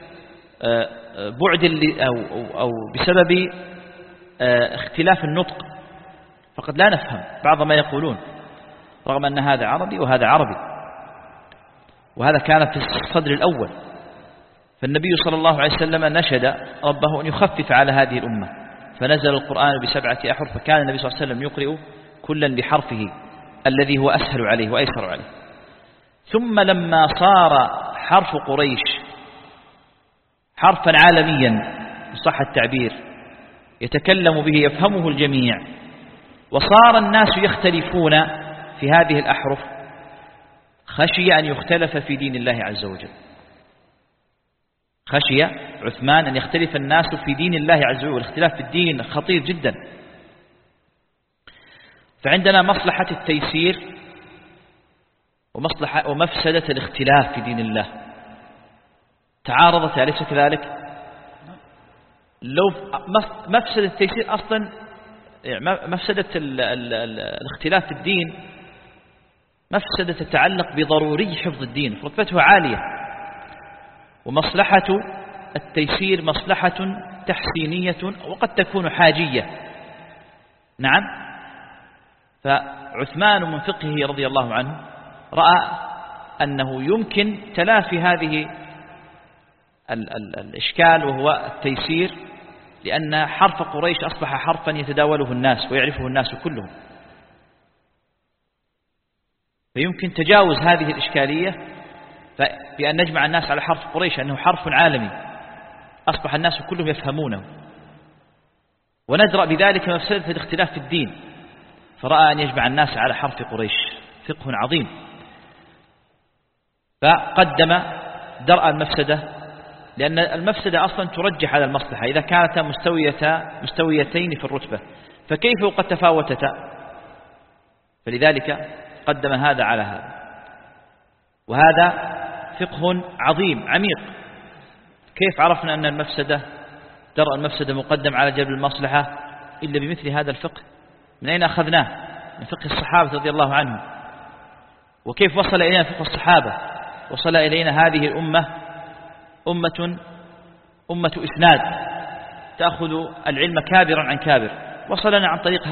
S1: بعد أو بسبب اختلاف النطق، فقد لا نفهم بعض ما يقولون رغم أن هذا عربي وهذا عربي. وهذا كان في الصدر الأول. فالنبي صلى الله عليه وسلم نشد ربه أن يخفف على هذه الأمة، فنزل القرآن ب7 أحرف، فكان النبي صلى الله عليه وسلم يقرئ كلا بحرفه الذي هو أسهل عليه وأيسر عليه. ثم لما صار حرف قريش حرفا عالميا صح التعبير يتكلم به يفهمه الجميع، وصار الناس يختلفون في هذه الأحرف، خشي أن يختلف في دين الله عز وجل. خشي عثمان أن يختلف الناس في دين الله عز وجل، والاختلاف في الدين خطير جدا. فعندنا مصلحة التيسير ومفسدة الاختلاف في دين الله تعارضت، أليس كذلك؟ لو مفسدة التيسير أصلا مفسدة الاختلاف في الدين مفسدة تتعلق بضروري حفظ الدين، فرتبته عالية. ومصلحة التيسير مصلحة تحسينية وقد تكون حاجية. نعم. فعثمان من فقهه رضي الله عنه رأى أنه يمكن تلافي هذه الإشكال وهو التيسير، لأن حرف قريش أصبح حرفا يتداوله الناس ويعرفه الناس كلهم. فيمكن تجاوز هذه الإشكالية بأن نجمع الناس على حرف قريش أنه حرف عالمي أصبح الناس كلهم يفهمونه، وندرأ بذلك مفسدة الاختلاف في الدين، فرأى أن يجمع الناس على حرف قريش، فقه عظيم. فقدم درء المفسدة، لأن المفسدة أصلا ترجح على المصلحة إذا كانتا مستويتين في الرتبة، فكيف وقد تفاوتتا؟ فلذلك قدم هذا على هذا، وهذا فقه عظيم عميق. كيف عرفنا أن المفسدة درء المفسدة مقدم على جلب المصلحة إلا بمثل هذا الفقه؟ من أين أخذناه؟ من فقه الصحابة رضي الله عنهم. وكيف وصل إلينا فقه الصحابة؟ وصل إلينا هذه الأمة أمة إسناد تأخذ العلم كابرا عن كابر. وصلنا عن طريق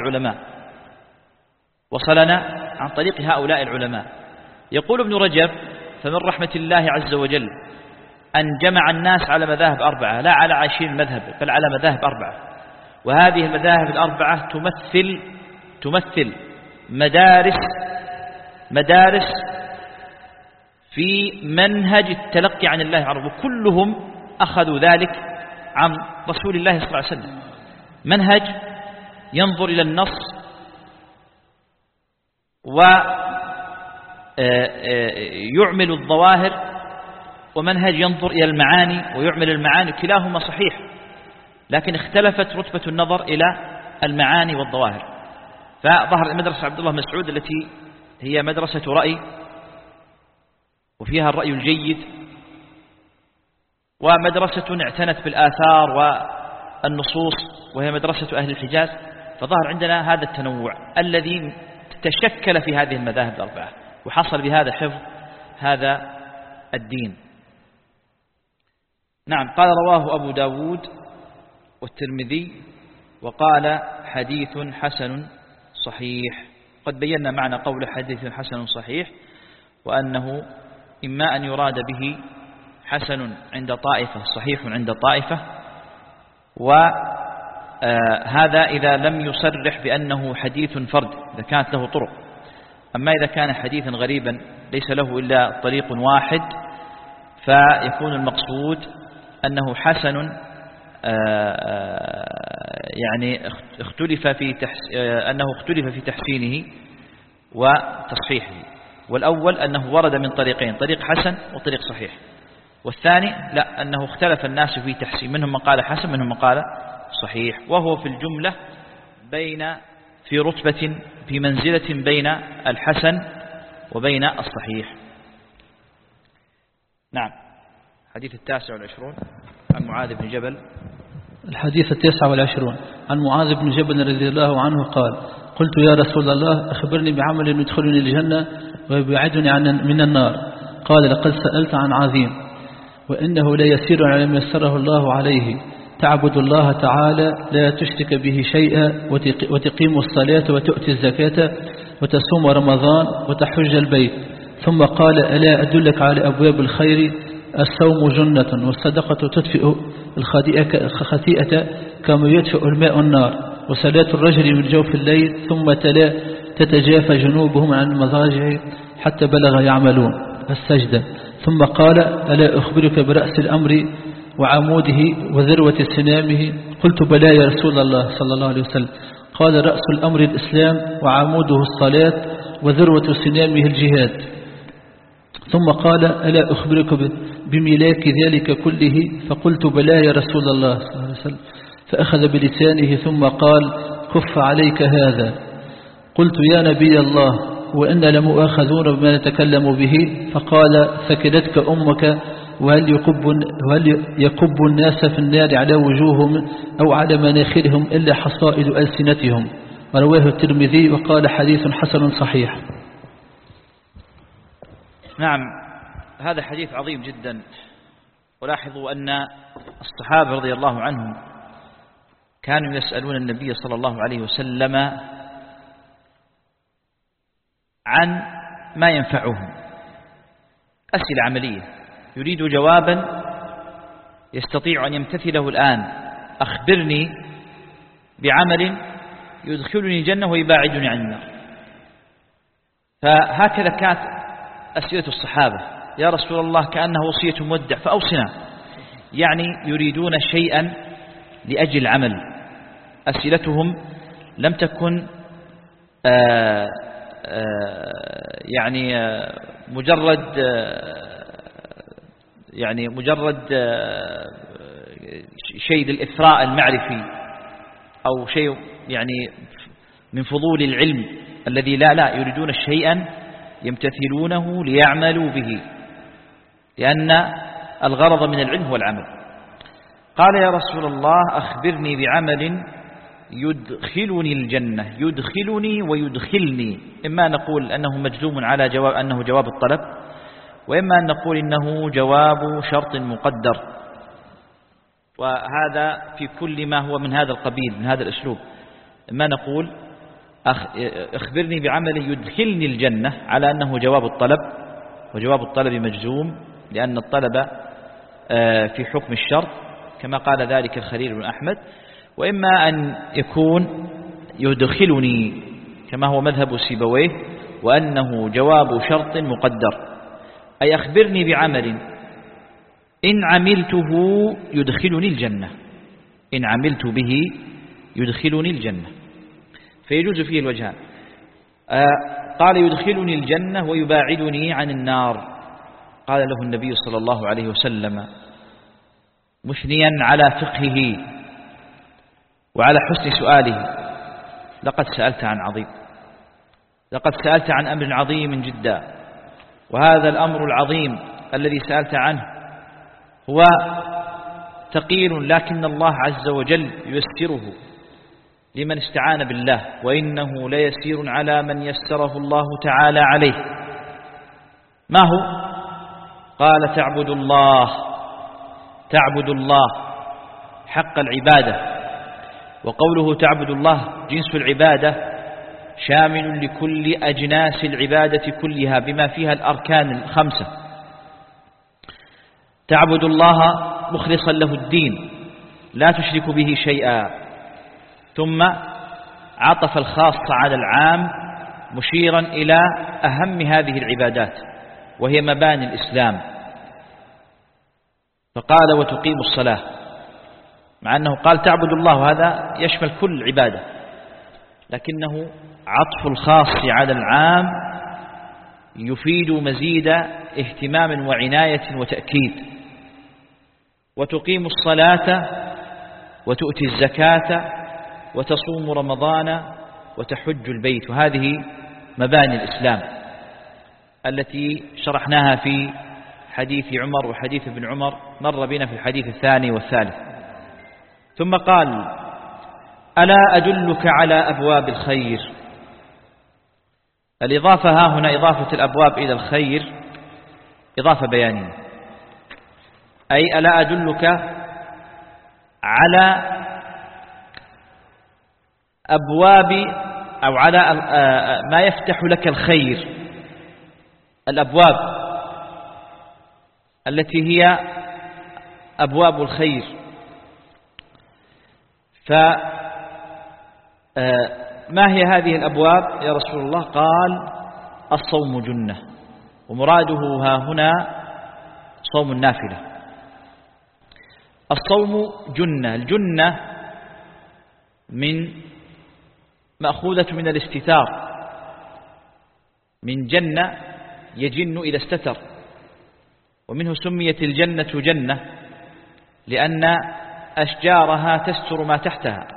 S1: هؤلاء العلماء. يقول ابن رجب: فمن رحمة الله عز وجل أن جمع الناس على مذاهب 4، لا على 20 مذهب، بل على مذاهب 4. وهذه المذاهب 4 تمثل مدارس في منهج التلقي عن الله عز وجل، وكلهم أخذوا ذلك عن رسول الله صلى الله عليه وسلم. منهج ينظر إلى النص ويعمل الظواهر، ومنهج ينظر إلى المعاني ويعمل المعاني، كلاهما صحيح، لكن اختلفت رتبة النظر إلى المعاني والظواهر. فظهر مدرسة عبد الله مسعود التي هي مدرسة رأي وفيها الرأي الجيد، ومدرسة اعتنت بالآثار والنصوص وهي مدرسة أهل الحجاز. فظهر عندنا هذا التنوع الذي تشكل في هذه المذاهب 4، وحصل بهذا حفظ هذا الدين. نعم. قال: رواه أبو داود والترمذي وقال حديث حسن صحيح. قد بينا معنى قول حديث حسن صحيح، وأنه إما أن يراد به حسن عند طائفة صحيح عند طائفة، وهذا إذا لم يصرح بأنه حديث فرد، إذا كانت له طرق. أما إذا كان حديثا غريبا ليس له إلا طريق واحد، فيكون المقصود أنه حسن يعني أنه اختلف في تحسينه وتصحيحه. والأول أنه ورد من طريقين، طريق حسن وطريق صحيح. والثاني لا، أنه اختلف الناس في تحسين، منهم من قال حسن منهم من قال صحيح، وهو في الجملة في رتبة في منزلة بين الحسن وبين الصحيح. نعم. حديث 29 عن معاذ بن جبل.
S2: الحديث 29 عن معاذ بن جبل رضي الله عنه قال: قلت يا رسول الله أخبرني بعمل يدخلني الجنة ويبعدني من النار. قال: لقد سألت عن عظيم، وإنه لا يسير على ما يسره الله عليه، تعبد الله تعالى لا تشرك به شيئا، وتقيم الصلاة وتؤتي الزكاة وتصوم رمضان وتحج البيت. ثم قال: ألا أدلك على أبواب الخير؟ الصوم جنة، والصدقة تدفئ الخطيئة كما يدفئ الماء النار، وصلاة الرجل من جوف الليل. ثم تلا: تتجافى جنوبهم عن المضاجع حتى بلغ يعملون السجدة. ثم قال: ألا أخبرك برأس الأمر وعموده وذروة سنامه؟ قلت: بلى يا رسول الله صلى الله عليه وسلم. قال: رأس الأمر الإسلام، وعموده الصلاة، وذروة سنامه الجهاد. ثم قال: ألا أخبرك بملاك ذلك كله؟ فقلت: بلى يا رسول الله صلى الله عليه وسلم. فأخذ بلسانه ثم قال: كف عليك هذا. قلت: يا نبي الله، وإن لمؤاخذون بما نتكلم به. فقال: ثكلتك أمك، وهل يكب الناس في النار على وجوههم أو على مناخرهم إلا حصائد ألسنتهم. رواه الترمذي وقال حديث حسن صحيح.
S1: نعم. هذا حديث عظيم جدا. ولاحظوا أن الصحابة رضي الله عنهم كانوا يسألون النبي صلى الله عليه وسلم عن ما ينفعهم، أسئلة عملية، يريد جوابا يستطيع أن يمتثله الآن. أخبرني بعمل يدخلني الجنة ويباعدني عن النار. فهكذا كانت أسئلة الصحابة: يا رسول الله كأنه وصية مودع فأوصنا. يعني يريدون شيئا لأجل العمل. أسئلتهم لم تكن مجرد شيء للإثراء المعرفي أو شيء يعني من فضول العلم الذي لا يريدون شيئا يمتثلونه ليعملوا به، لأن الغرض من العلم هو العمل. قال: يا رسول الله أخبرني بعمل يدخلني الجنة. يدخلني ويدخلني، إما نقول أنه مجزوم على جواب أنه جواب الطلب، وإما أن نقول إنه جواب شرط مقدر، وهذا في كل ما هو من هذا القبيل من هذا الأسلوب. إما نقول أخبرني بعمل يدخلني الجنة على أنه جواب الطلب، وجواب الطلب مجزوم لأن الطلب في حكم الشرط كما قال ذلك الخليل بن أحمد، وإما أن يكون يدخلني كما هو مذهب سيبويه وأنه جواب شرط مقدر، أي أخبرني بعمل إن عملته يدخلني الجنة، إن عملت به يدخلني الجنة، فيجوز فيه الوجهان. قال: يدخلني الجنة ويباعدني عن النار. قال له النبي صلى الله عليه وسلم مثنيا على فقهه وعلى حسن سؤاله: لقد سألت عن عظيم، لقد سألت عن أمر عظيم جدا، وهذا الأمر العظيم الذي سألت عنه هو ثقيل، لكن الله عز وجل ييسره لمن استعان بالله، وإنه ليسير على من يسره الله تعالى عليه. ما هو؟ قال: تعبد الله حق العبادة. وقوله تعبد الله جنس العبادة شامل لكل أجناس العبادة كلها بما فيها الأركان الخمسة. تعبد الله مخلصا له الدين لا تشرك به شيئا. ثم عطف الخاص على العام مشيرا إلى أهم هذه العبادات وهي مباني الإسلام، فقال: وتقيم الصلاة، مع أنه قال تعبد الله وهذا يشمل كل عبادة، لكنه عطف الخاص على العام يفيد مزيد اهتمام وعناية وتأكيد. وتقيم الصلاة وتؤتي الزكاة وتصوم رمضان وتحج البيت، وهذه مباني الإسلام التي شرحناها في حديث عمر وحديث ابن عمر، مر بنا في الحديث الثاني والثالث. ثم قال: ألا أدلك على أبواب الخير. الإضافة ها هنا إضافة الأبواب إلى الخير إضافة بيانية، أي ألا أدلك على أبواب أو على ما يفتح لك الخير، الأبواب التي هي أبواب الخير. فما هي هذه الأبواب يا رسول الله؟ قال: الصوم جنة، ومراده ها هنا صوم النافلة. الصوم جنة، الجنة مأخوذة من الاستتار، من جنة يجن إذا استتر، ومنه سميت الجنة جنة لأن أشجارها تستر ما تحتها،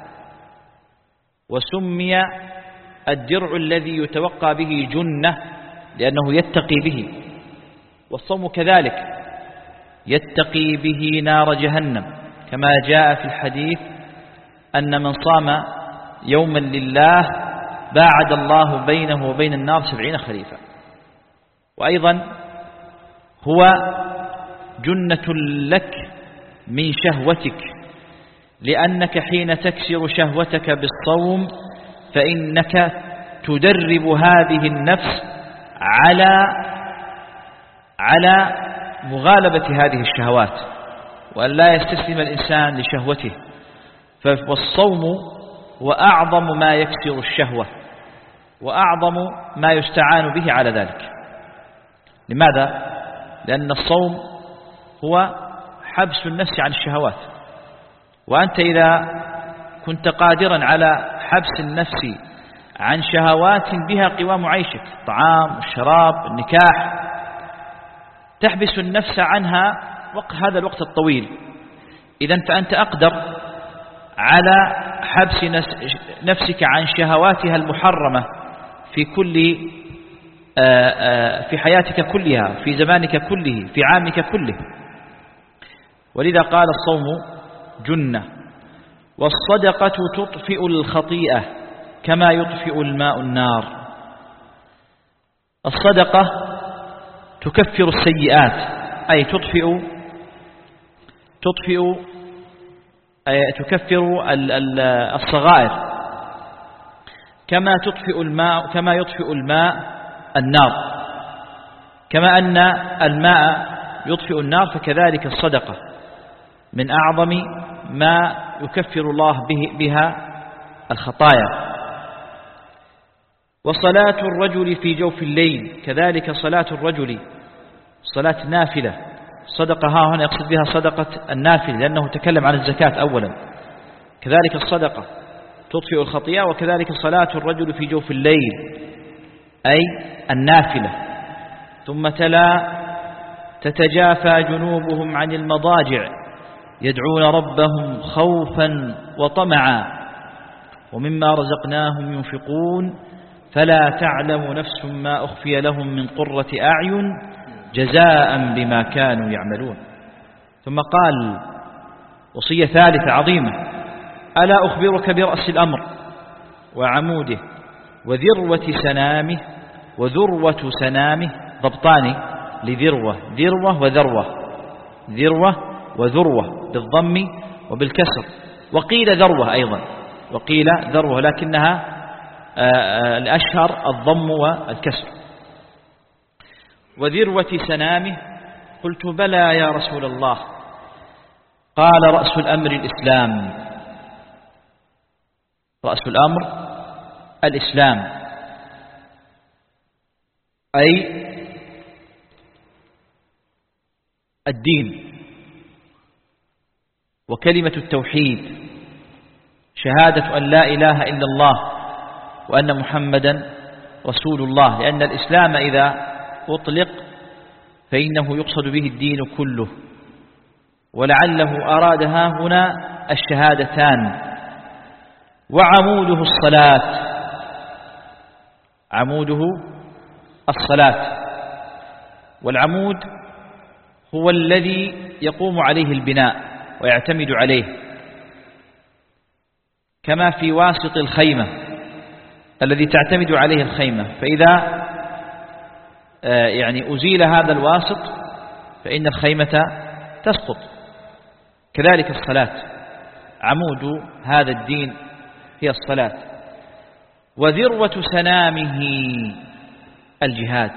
S1: وسمي الدرع الذي يتوقى به جنة لأنه يتقي به. والصوم كذلك يتقي به نار جهنم، كما جاء في الحديث أن من صام يوما لله باعد الله بينه وبين النار 70 خريفا. وأيضا هو جنة لك من شهوتك، لأنك حين تكسر شهوتك بالصوم فإنك تدرب هذه النفس على مغالبة هذه الشهوات، وأن لا يستسلم الإنسان لشهوته. فالصوم هو أعظم ما يكسر الشهوة، وأعظم ما يستعان به على ذلك. لماذا؟ لأن الصوم هو حبس النفس عن الشهوات، وأنت إذا كنت قادرا على حبس النفس عن شهوات بها قوام عيشك، الطعام والشراب النكاح، تحبس النفس عنها هذا الوقت الطويل، إذن فأنت أقدر على حبس نفسك عن شهواتها المحرمة في حياتك كلها، في زمانك كله، في عامك كله. ولذا قال الصوم جنة. والصدقة تطفئ الخطيئة كما يطفئ الماء النار. الصدقة تكفر السيئات، أي تكفر الصغائر، كما يطفئ الماء النار. كما أن الماء يطفئ النار فكذلك الصدقة من أعظم ما يكفر الله بها الخطايا. وصلاة الرجل في جوف الليل، كذلك صلاة الرجل صلاة نافلة. صدقة ها هنا يقصد بها صدقة النافلة، لأنه تكلم عن الزكاة أولا. كذلك الصدقة تطفئ الخطيئة، وكذلك صلاة الرجل في جوف الليل أي النافلة. ثم تلا: تتجافى جنوبهم عن المضاجع يدعون ربهم خوفا وطمعا ومما رزقناهم ينفقون فلا تعلم نفس ما أخفي لهم من قرة أعين جزاء بما كانوا يعملون. ثم قال وصية ثالثة عظيمة: ألا أخبرك برأس الأمر وعموده وذروة سنامه. وذروة سنامه ضبطان لذروة، ذروة وذروة، ذروة وذروة بالضم وبالكسر، وقيل ذروة أيضا، وقيل ذروة، لكنها الأشهر الضم والكسر. وذروة سنامه. قلت بلى يا رسول الله. قال رأس الأمر الإسلام. رأس الأمر الإسلام، أي الدين وكلمة التوحيد، شهادة أن لا إله إلا الله وأن محمدا رسول الله. لأن الإسلام إذا أطلق فإنه يقصد به الدين كله، ولعله أرادها هنا الشهادتان. وعموده الصلاة، عموده الصلاة. والعمود هو الذي يقوم عليه البناء ويعتمد عليه، كما في واسط الخيمة الذي تعتمد عليه الخيمة، فإذا أزيل هذا الواسط فإن الخيمة تسقط. كذلك الصلاة، عمود هذا الدين هي الصلاة. وذروة سنامه الجهاد،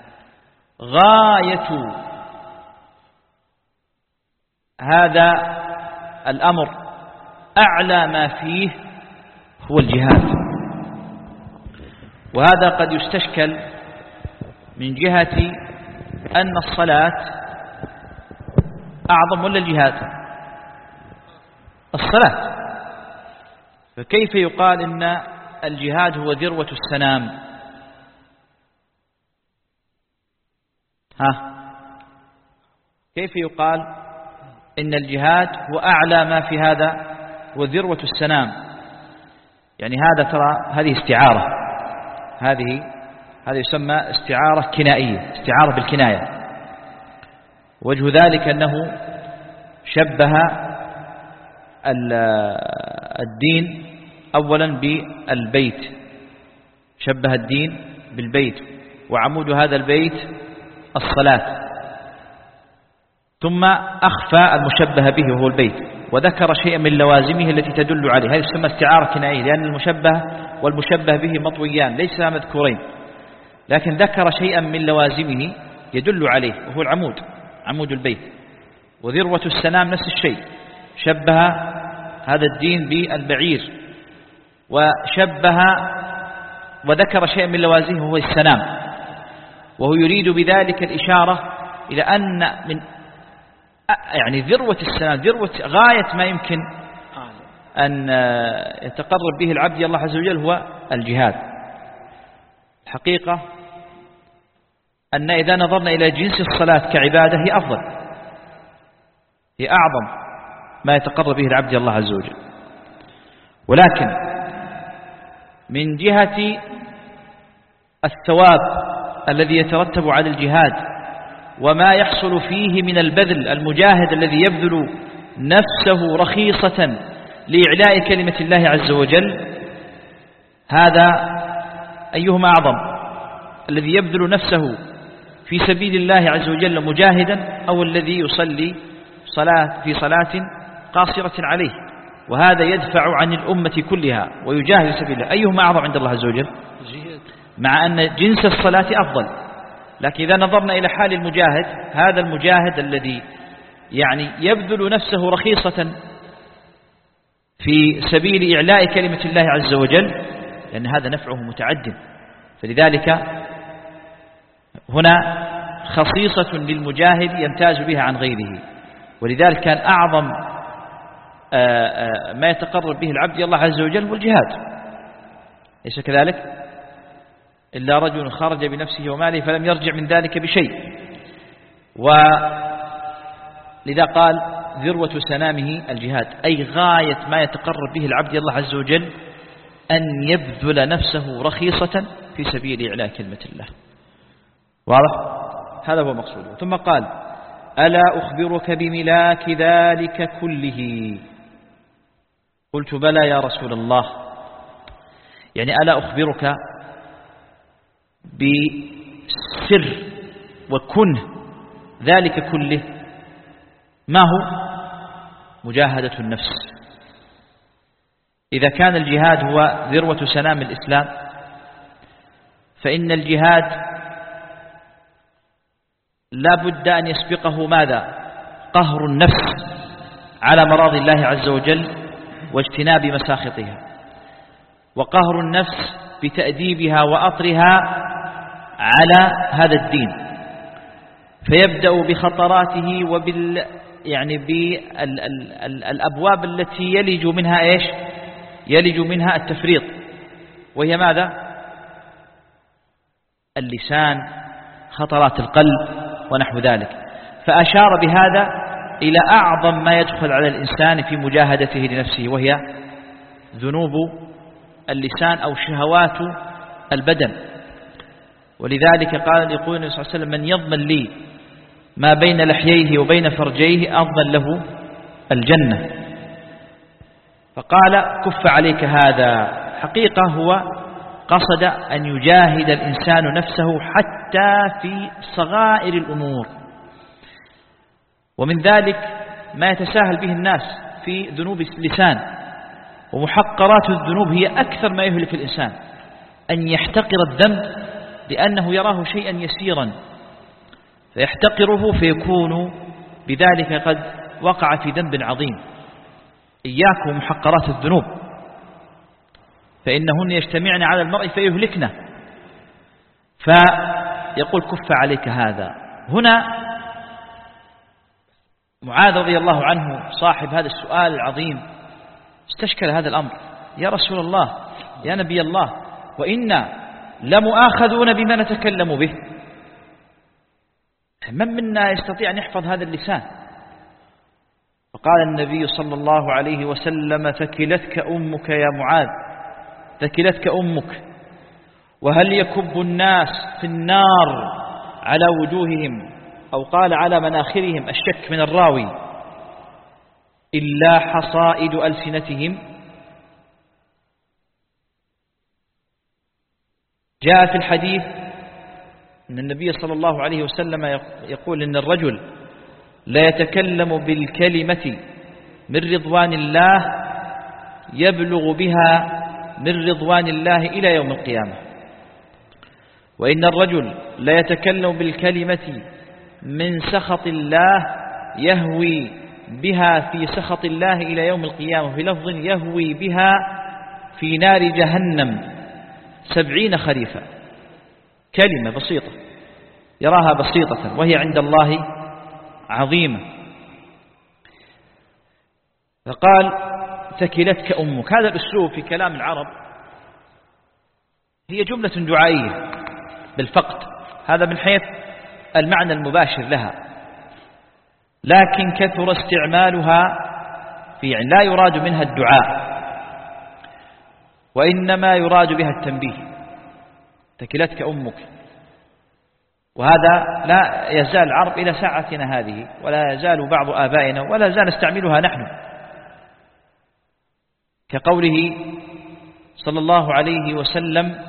S1: غاية هذا الأمر، أعلى ما فيه هو الجهاد. وهذا قد يستشكل من جهة أن الصلاة أعظم ولا الجهاد؟ الصلاة. فكيف يقال إن الجهاد هو ذروة السنام؟ كيف يقال إن الجهاد هو أعلى ما في هذا وذروة السنام؟ يعني هذا ترى هذه استعارة، هذا يسمى استعارة كنائية، استعارة بالكناية. وجه ذلك أنه شبه الدين أولا بالبيت، شبه الدين بالبيت، وعمود هذا البيت الصلاة، ثم أخفى المشبه به وهو البيت، وذكر شيئا من لوازمه التي تدل عليه. هذه تسمى استعارة كنائية، لأن المشبه والمشبه به مطويان ليس مذكورين، لكن ذكر شيئا من لوازمه يدل عليه وهو العمود، عمود البيت. وذروة السنام نفس الشيء، شبه هذا الدين بالبعير، وشبه وذكر شيئا من لوازمه وهو السلام، وهو يريد بذلك الإشارة إلى أن من يعني ذروة السلام، ذروة غاية ما يمكن أن يتقرب به العبد إلى الله عز وجل هو الجهاد. الحقيقة أن إذا نظرنا إلى جنس الصلاة كعبادة هي أفضل، هي أعظم ما يتقرب به العبد إلى الله عز وجل، ولكن من جهة الثواب الذي يترتب على الجهاد وما يحصل فيه من البذل، المجاهد الذي يبذل نفسه رخيصة لإعلاء كلمة الله عز وجل، هذا أيهما أعظم؟ الذي يبذل نفسه في سبيل الله عز وجل مجاهدا، أو الذي يصلي في صلاة قاصرة عليه، وهذا يدفع عن الأمة كلها ويجاهد في سبيل الله، أيهما أعظم عند الله عز وجل؟ مع أن جنس الصلاة أفضل، لكن إذا نظرنا إلى حال المجاهد، هذا المجاهد الذي يعني يبذل نفسه رخيصة في سبيل إعلاء كلمة الله عز وجل، لأن هذا نفعه متعد، فلذلك هنا خصيصة للمجاهد يمتاز بها عن غيره. ولذلك كان أعظم ما يتقرب به العبد إلى الله عز وجل والجهاد، ليس كذلك؟ إلا رجل خرج بنفسه وماله فلم يرجع من ذلك بشيء، ولذا قال ذروة سنامه الجهاد، أي غاية ما يتقرب به العبد إلى الله عز وجل أن يبذل نفسه رخيصة في سبيل إعلاء كلمة الله. واضح؟ هذا هو مقصوده. ثم قال ألا أخبرك بملاك ذلك كله؟ قلت بلى يا رسول الله. يعني ألا أخبرك بسر وكنه ذلك كله؟ ما هو؟ مجاهدة النفس. إذا كان الجهاد هو ذروة سنام الإسلام، فإن الجهاد لا بد أن يسبقه ماذا؟ قهر النفس على مراضي الله عز وجل واجتناب مساخطها، وقهر النفس بتأديبها وأطرها على هذا الدين، فيبدأ بخطراته يعني بالأبواب التي يلج منها إيش؟ يلج منها التفريط، وهي ماذا؟ اللسان، خطرات القلب ونحو ذلك. فأشار بهذا إلى أعظم ما يدخل على الإنسان في مجاهدته لنفسه، وهي ذنوب اللسان أو شهوات البدن. ولذلك يقول النبي صلى الله عليه وسلم من يضمن لي ما بين لحييه وبين فرجيه أضمن له الجنة. فقال كف عليك هذا. حقيقة هو قصد أن يجاهد الإنسان نفسه حتى في صغائر الأمور، ومن ذلك ما يتساهل به الناس في ذنوب اللسان، ومحقرات الذنوب هي أكثر ما يهلك الإنسان، أن يحتقر الذنب لأنه يراه شيئا يسيرا فيحتقره فيكون بذلك قد وقع في ذنب عظيم. إياكم محقرات الذنوب فإنهن يجتمعن على المرء فيهلكنه. فيقول كف عليك هذا. هنا معاذ رضي الله عنه صاحب هذا السؤال العظيم استشكل هذا الأمر، يا رسول الله، يا نبي الله، وإنا لمؤاخذون بما نتكلم به، من منا يستطيع أن يحفظ هذا اللسان؟ فقال النبي صلى الله عليه وسلم ثكلتك أمك يا معاذ، ثكلتك أمك. وهل يكب الناس في النار على وجوههم، أو قال على مناخرهم، الشك من الراوي، إلا حصائد ألسنتهم؟ جاء في الحديث أن النبي صلى الله عليه وسلم يقول إن الرجل لا يتكلم بالكلمة من رضوان الله يبلغ بها من رضوان الله إلى يوم القيامة، وإن الرجل لا يتكلم بالكلمة من سخط الله يهوي بها في سخط الله إلى يوم القيامة، في لفظ يهوي بها في نار جهنم 70 خريفا. كلمة بسيطة يراها بسيطة وهي عند الله عظيمة. فقال ثكلتك أمك. هذا الأسلوب في كلام العرب هي جملة دعائية بالفقد، هذا من حيث المعنى المباشر لها، لكن كثر استعمالها في يعني لا يراد منها الدعاء، وإنما يراد بها التنبيه. ثكلتك أمك. وهذا لا يزال العرب إلى ساعتنا هذه، ولا يزال بعض آبائنا ولا زال نستعملها نحن، كقوله صلى الله عليه وسلم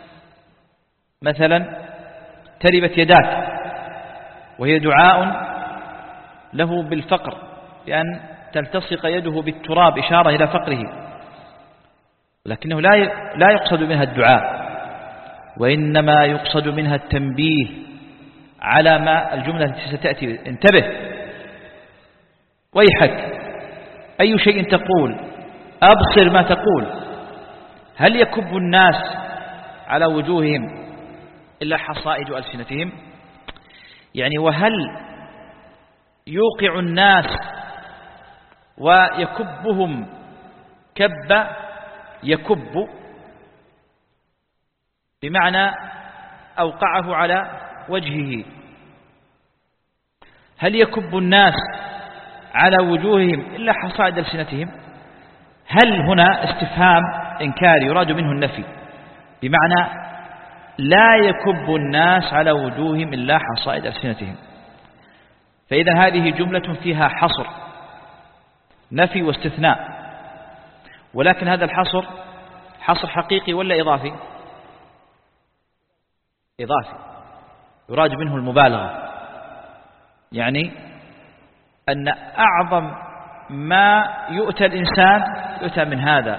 S1: مثلا تربت يداك، وهي دعاء له بالفقر، بأن تلتصق يده بالتراب إشارة إلى فقره، لكنه لا يقصد منها الدعاء، وإنما يقصد منها التنبيه على ما الجملة التي ستأتي. انتبه، ويحك، أي شيء تقول، أبصر ما تقول. هل يكب الناس على وجوههم إلا حصائد ألسنتهم؟ يعني وهل يوقع الناس ويكبهم كب، يكب بمعنى أوقعه على وجهه. هل يكب الناس على وجوههم إلا حصائد ألسنتهم؟ هل هنا استفهام إنكاري يراد منه النفي، بمعنى لا يكب الناس على وجوههم إلا حصائد ألسنتهم. فإذا هذه جملة فيها حصر، نفي واستثناء، ولكن هذا الحصر حصر حقيقي ولا إضافي؟ إضافي، يراد منه المبالغة، يعني أن أعظم ما يؤتى الإنسان يؤتى من هذا،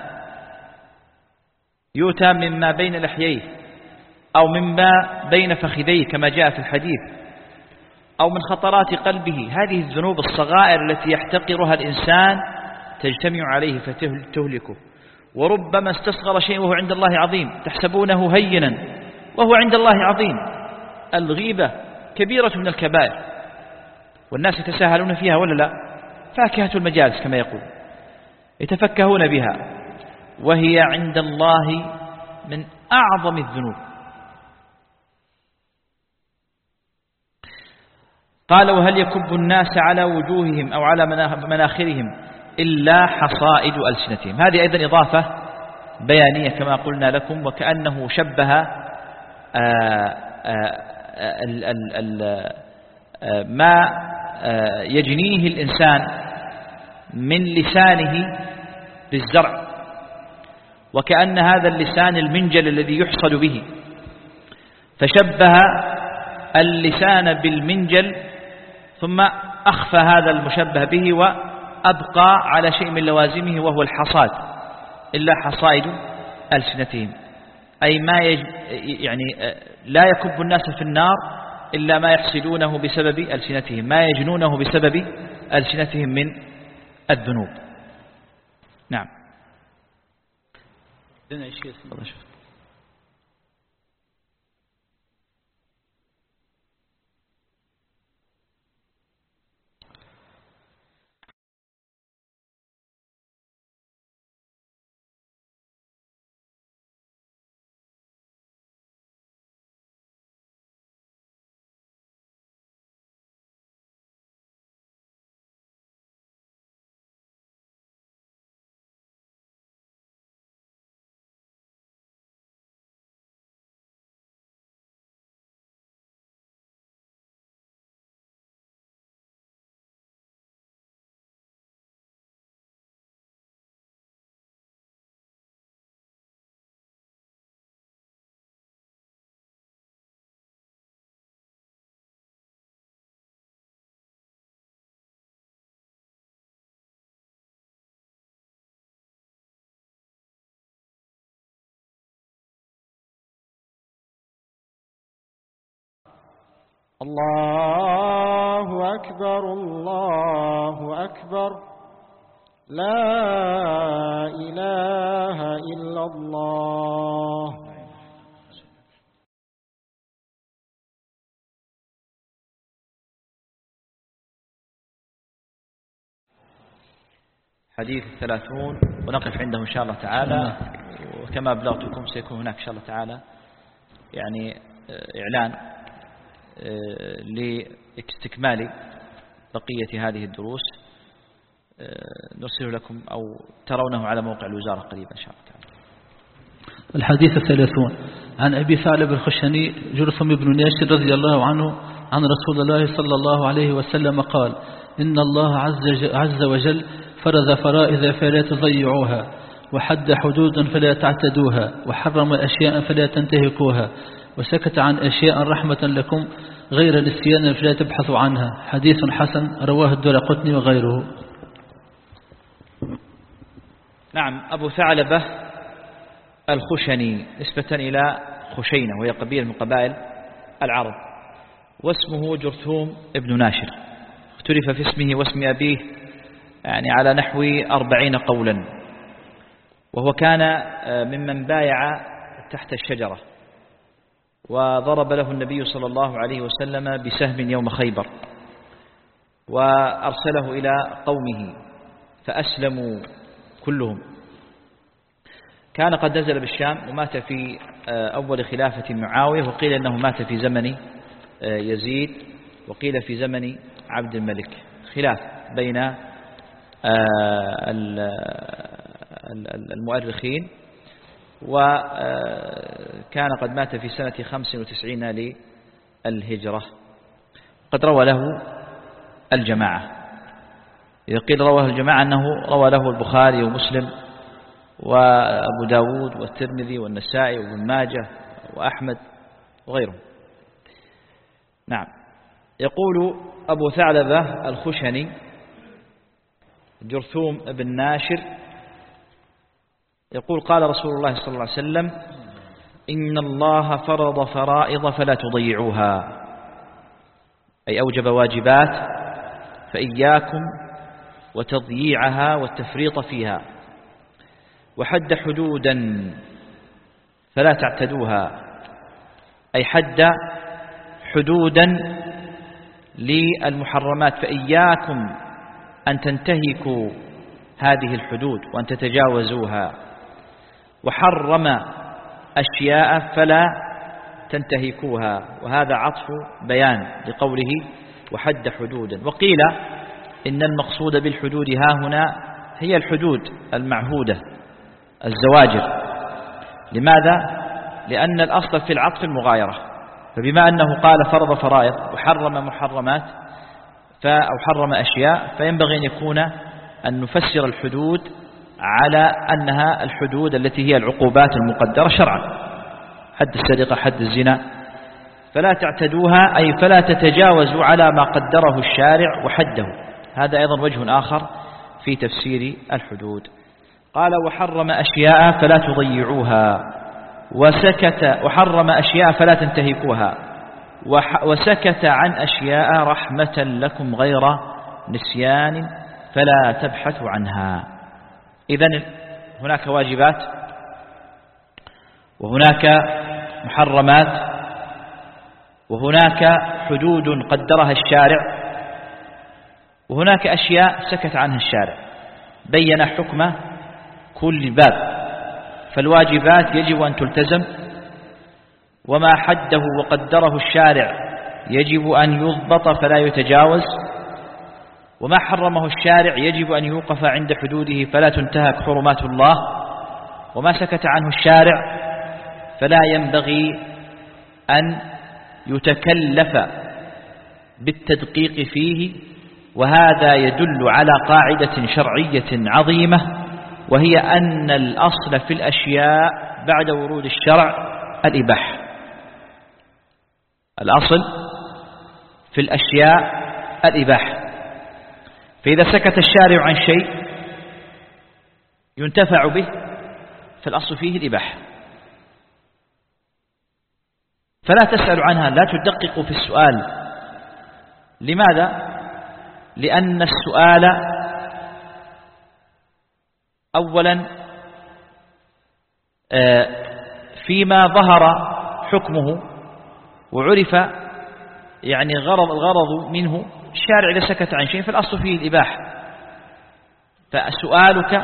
S1: يؤتى مما بين لحييه أو مما بين فخذيه كما جاء في الحديث، أو من خطرات قلبه. هذه الذنوب الصغائر التي يحتقرها الإنسان تجتمع عليه فتهلكه. وربما استصغر شيء وهو عند الله عظيم، تحسبونه هينا وهو عند الله عظيم. الغيبة كبيرة من الكبائر، والناس يتساهلون فيها ولا لا؟ فاكهة المجالس كما يقول، يتفكهون بها، وهي عند الله من أعظم الذنوب. قال وهل يكب الناس على وجوههم أو على مناخرهم إلا حصائد ألسنتهم. هذه أيضا إضافة بيانية كما قلنا لكم، وكأنه شبه ما يجنيه الإنسان من لسانه بالزرع، وكأن هذا اللسان المنجل الذي يحصد به، فشبه اللسان بالمنجل ثم أخفى هذا المشبه به وأبقى على شيء من لوازمه وهو الحصاد، إلا حصائد ألسنتهم، أي ما يعني لا يكب الناس في النار إلا ما يحصدونه بسبب ألسنتهم، ما يجنونه بسبب ألسنتهم من الذنوب. نعم.
S3: الله أكبر الله أكبر، لا إله إلا الله.
S1: حديث 30 ونقف عنده إن شاء الله تعالى. وكما أبلغتكم سيكون هناك إن شاء الله تعالى يعني إعلان لاستكمال بقية هذه الدروس نرسل لكم أو ترونه على موقع الوزارة قريبا إن شاء الله تعالى.
S2: الحديث 30 عن أبي ثعلب الخشني جرثم بن ناشر رضي الله عنه عن رسول الله صلى الله عليه وسلم قال: إن الله عز وجل فرض فرائض فلا تضيعوها، وحد حدود فلا تعتدوها، وحرم أشياء فلا تنتهكوها، وسكت عن أشياء رحمة لكم غير نسيان فلا تبحثوا عنها. حديث حسن رواه الدرقطني وغيره.
S1: نعم. أبو ثعلبة الخشني نسبة إلى خشينة وهي قبيلة من قبائل العرب، واسمه جرثوم ابن ناشر. اختلف في اسمه واسم أبيه يعني على نحو 40 قولا، وهو كان ممن بايع تحت الشجرة، وضرب له النبي صلى الله عليه وسلم بسهم يوم خيبر، وأرسله إلى قومه فأسلموا كلهم. كان قد نزل بالشام ومات في أول خلافة معاوية، وقيل أنه مات في زمن يزيد، وقيل في زمن عبد الملك، خلاف بين المؤرخين. وكان قد مات في سنة 95 للهجرة. قد روى له الجماعة، إذا قيل رواه الجماعة أنه روى له البخاري ومسلم وأبو داود والترمذي والنسائي وابن ماجه وأحمد وغيرهم. نعم. يقول أبو ثعلبة الخشني جرثوم بن ناشر يقول: قال رسول الله صلى الله عليه وسلم: إن الله فرض فرائض فلا تضيعوها، أي أوجب واجبات فإياكم وتضييعها والتفريط فيها، وحد حدودا فلا تعتدوها، أي حد حدودا للمحرمات فإياكم أن تنتهكوا هذه الحدود وأن تتجاوزوها، وحرم أشياء فلا تنتهكوها، وهذا عطف بيان لقوله وحد حدودا. وقيل إن المقصود بالحدود ها هنا هي الحدود المعهودة الزواجر. لماذا؟ لأن الأصل في العطف المغايرة، فبما أنه قال فرض فرائض وحرم محرمات أو حرم أشياء، فينبغي أن يكون أن نفسر الحدود على أنها الحدود التي هي العقوبات المقدرة شرعا، حد السرقة، حد الزنا، فلا تعتدوها أي فلا تتجاوزوا على ما قدره الشارع وحده. هذا أيضا وجه آخر في تفسير الحدود. قال: وحرم أشياء فلا تضيعوها، وحرم أشياء فلا تنتهكوها، وسكت عن أشياء رحمة لكم غير نسيان فلا تبحثوا عنها. إذن هناك واجبات وهناك محرمات وهناك حدود قدرها الشارع وهناك أشياء سكت عنها الشارع، بين حكم كل باب. فالواجبات يجب أن تلتزم، وما حده وقدره الشارع يجب أن يضبط فلا يتجاوز، وما حرمه الشارع يجب أن يوقف عند حدوده فلا تنتهك حرمات الله، وما سكت عنه الشارع فلا ينبغي أن يتكلف بالتدقيق فيه. وهذا يدل على قاعدة شرعية عظيمة، وهي أن الأصل في الأشياء بعد ورود الشرع الإباحة. الأصل في الأشياء الإباحة، فإذا سكت الشارع عن شيء ينتفع به فالأصل فيه الإباحة، فلا تسأل عنها، لا تدقق في السؤال. لماذا؟ لأن السؤال أولا فيما ظهر حكمه وعرف يعني الغرض منه، الشارع إذا سكت عن شيء فالأصل فيه الإباحة، فسؤالك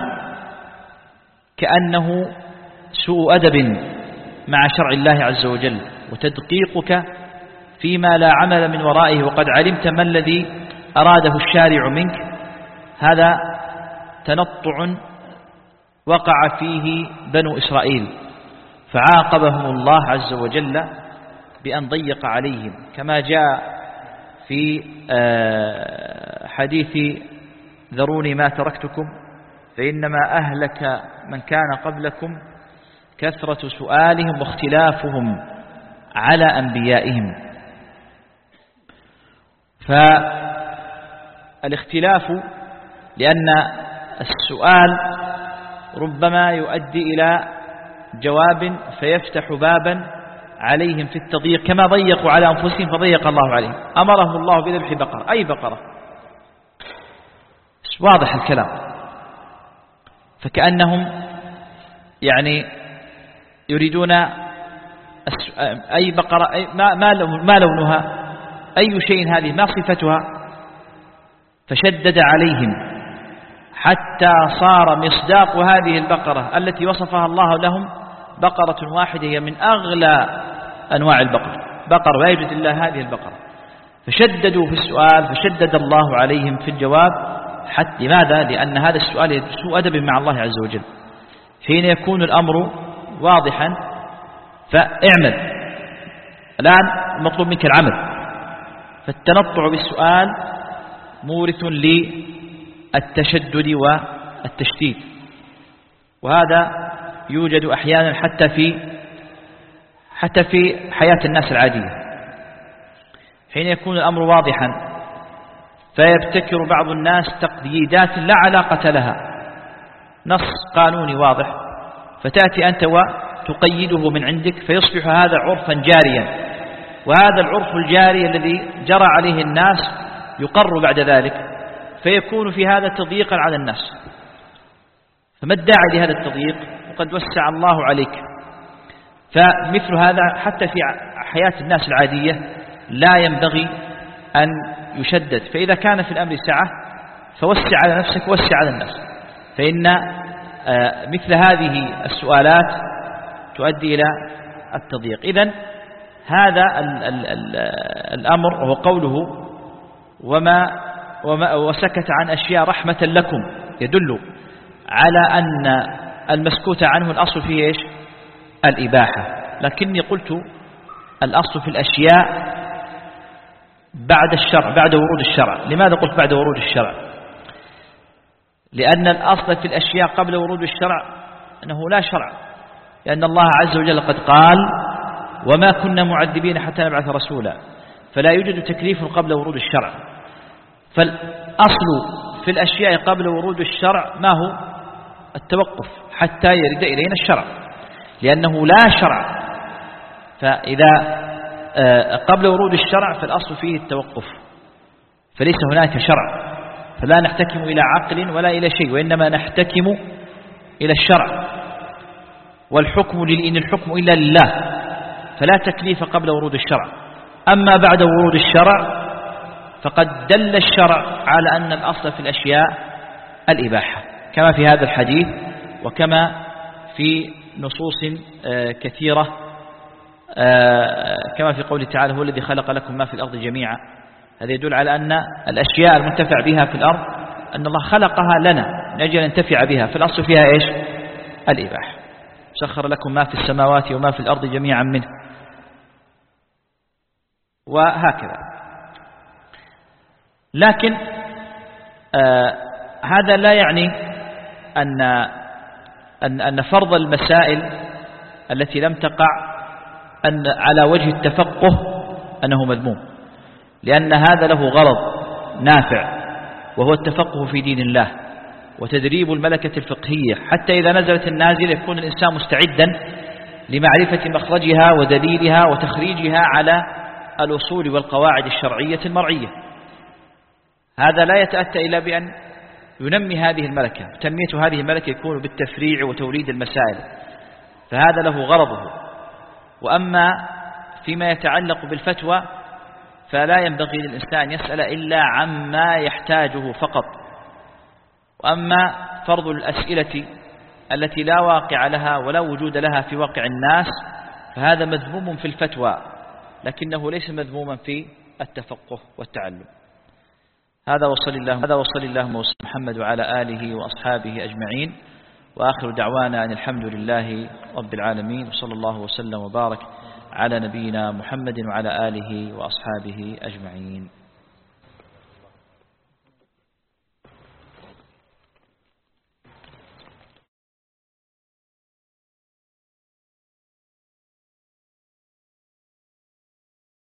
S1: كأنه سوء أدب مع شرع الله عز وجل، وتدقيقك فيما لا عمل من ورائه وقد علمت ما الذي أراده الشارع منك. هذا تنطع وقع فيه بنو إسرائيل، فعاقبهم الله عز وجل بأن ضيق عليهم، كما جاء في حديث ذروني ما تركتكم فإنما أهلك من كان قبلكم كثرة سؤالهم واختلافهم على أنبيائهم. فالاختلاف لأن السؤال ربما يؤدي إلى جواب فيفتح بابا عليهم في التضييق، كما ضيقوا على أنفسهم فضيق الله عليهم. أمرهم الله بذبح بقرة، أي بقرة؟ واضح الكلام. فكأنهم يعني يريدون أي بقرة، ما لونها، أي شيء هذه، ما صفتها، فشدد عليهم حتى صار مصداق هذه البقرة التي وصفها الله لهم بقرة واحدة هي من أغلى أنواع البقر، بقر لا يوجد إلا هذه البقرة. فشددوا في السؤال فشدد الله عليهم في الجواب. حتى لماذا؟ لأن هذا السؤال سوء أدب مع الله عز وجل. حين يكون الأمر واضحا فاعمل، الآن مطلوب منك العمل، فالتنطع بالسؤال مورث للتشدد والتشديد، وهذا يوجد أحيانا حتى في حياة الناس العادية. حين يكون الأمر واضحا فيبتكر بعض الناس تقييدات لا علاقة لها، نص قانوني واضح فتأتي أنت وتقيده من عندك فيصبح هذا عرفا جاريا، وهذا العرف الجاري الذي جرى عليه الناس يقر بعد ذلك، فيكون في هذا تضييقا على الناس. فما الداعي لهذا التضييق وقد وسع الله عليك؟ فمثل هذا حتى في حياة الناس العادية لا ينبغي أن يشدد. فإذا كان في الأمر سعة فوسع على نفسك ووسع على الناس، فإن مثل هذه السؤالات تؤدي إلى التضييق. إذن هذا الأمر وهو قوله وما وسكت عن أشياء رحمة لكم يدل على أن المسكوت عنه الأصل فيه إيش؟ الإباحة. لكني قلت الأصل في الأشياء بعد الشرع، بعد ورود الشرع. لماذا قلت بعد ورود الشرع؟ لأن الأصل في الأشياء قبل ورود الشرع أنه لا شرع، لأن الله عز وجل قد قال وما كنا معذبين حتى نبعث رسولا، فلا يوجد تكليف قبل ورود الشرع. فالأصل في الأشياء قبل ورود الشرع ما هو؟ التوقف حتى يرد إلينا الشرع، لأنه لا شرع. فإذا قبل ورود الشرع فالأصل فيه التوقف، فليس هناك شرع، فلا نحتكم إلى عقل ولا إلى شيء، وإنما نحتكم إلى الشرع. والحكم إن الحكم إلا لله، فلا تكليف قبل ورود الشرع. أما بعد ورود الشرع فقد دل الشرع على أن الأصل في الأشياء الإباحة، كما في هذا الحديث وكما في نصوص كثيرة، كما في قوله تعالى هو الذي خلق لكم ما في الأرض جميعا. هذا يدل على أن الأشياء المنتفع بها في الأرض أن الله خلقها لنا من أجل أن ننتفع بها، فالأصل فيها إيش؟ الإباحة. سخر لكم ما في السماوات وما في الأرض جميعا منه، وهكذا. لكن هذا لا يعني أن فرض المسائل التي لم تقع أن على وجه التفقه أنه مذموم، لأن هذا له غرض نافع وهو التفقه في دين الله وتدريب الملكة الفقهية، حتى إذا نزلت النازل يكون الإنسان مستعدا لمعرفة مخرجها ودليلها وتخريجها على الأصول والقواعد الشرعية المرعية. هذا لا يتأتى إلا بأن ينمي هذه الملكة. تنمية هذه الملكة يكون بالتفريع وتوريد المسائل، فهذا له غرضه. وأما فيما يتعلق بالفتوى فلا ينبغي للإنسان يسأل إلا عما يحتاجه فقط، وأما فرض الأسئلة التي لا واقع لها ولا وجود لها في واقع الناس فهذا مذموم في الفتوى، لكنه ليس مذموما في التفقه والتعلم. هذا وصل اللهم وسلم محمد وعلى آله وأصحابه أجمعين، وآخر دعوانا أن الحمد لله رب العالمين، وصلى الله وسلم وبارك على نبينا محمد وعلى آله وأصحابه أجمعين.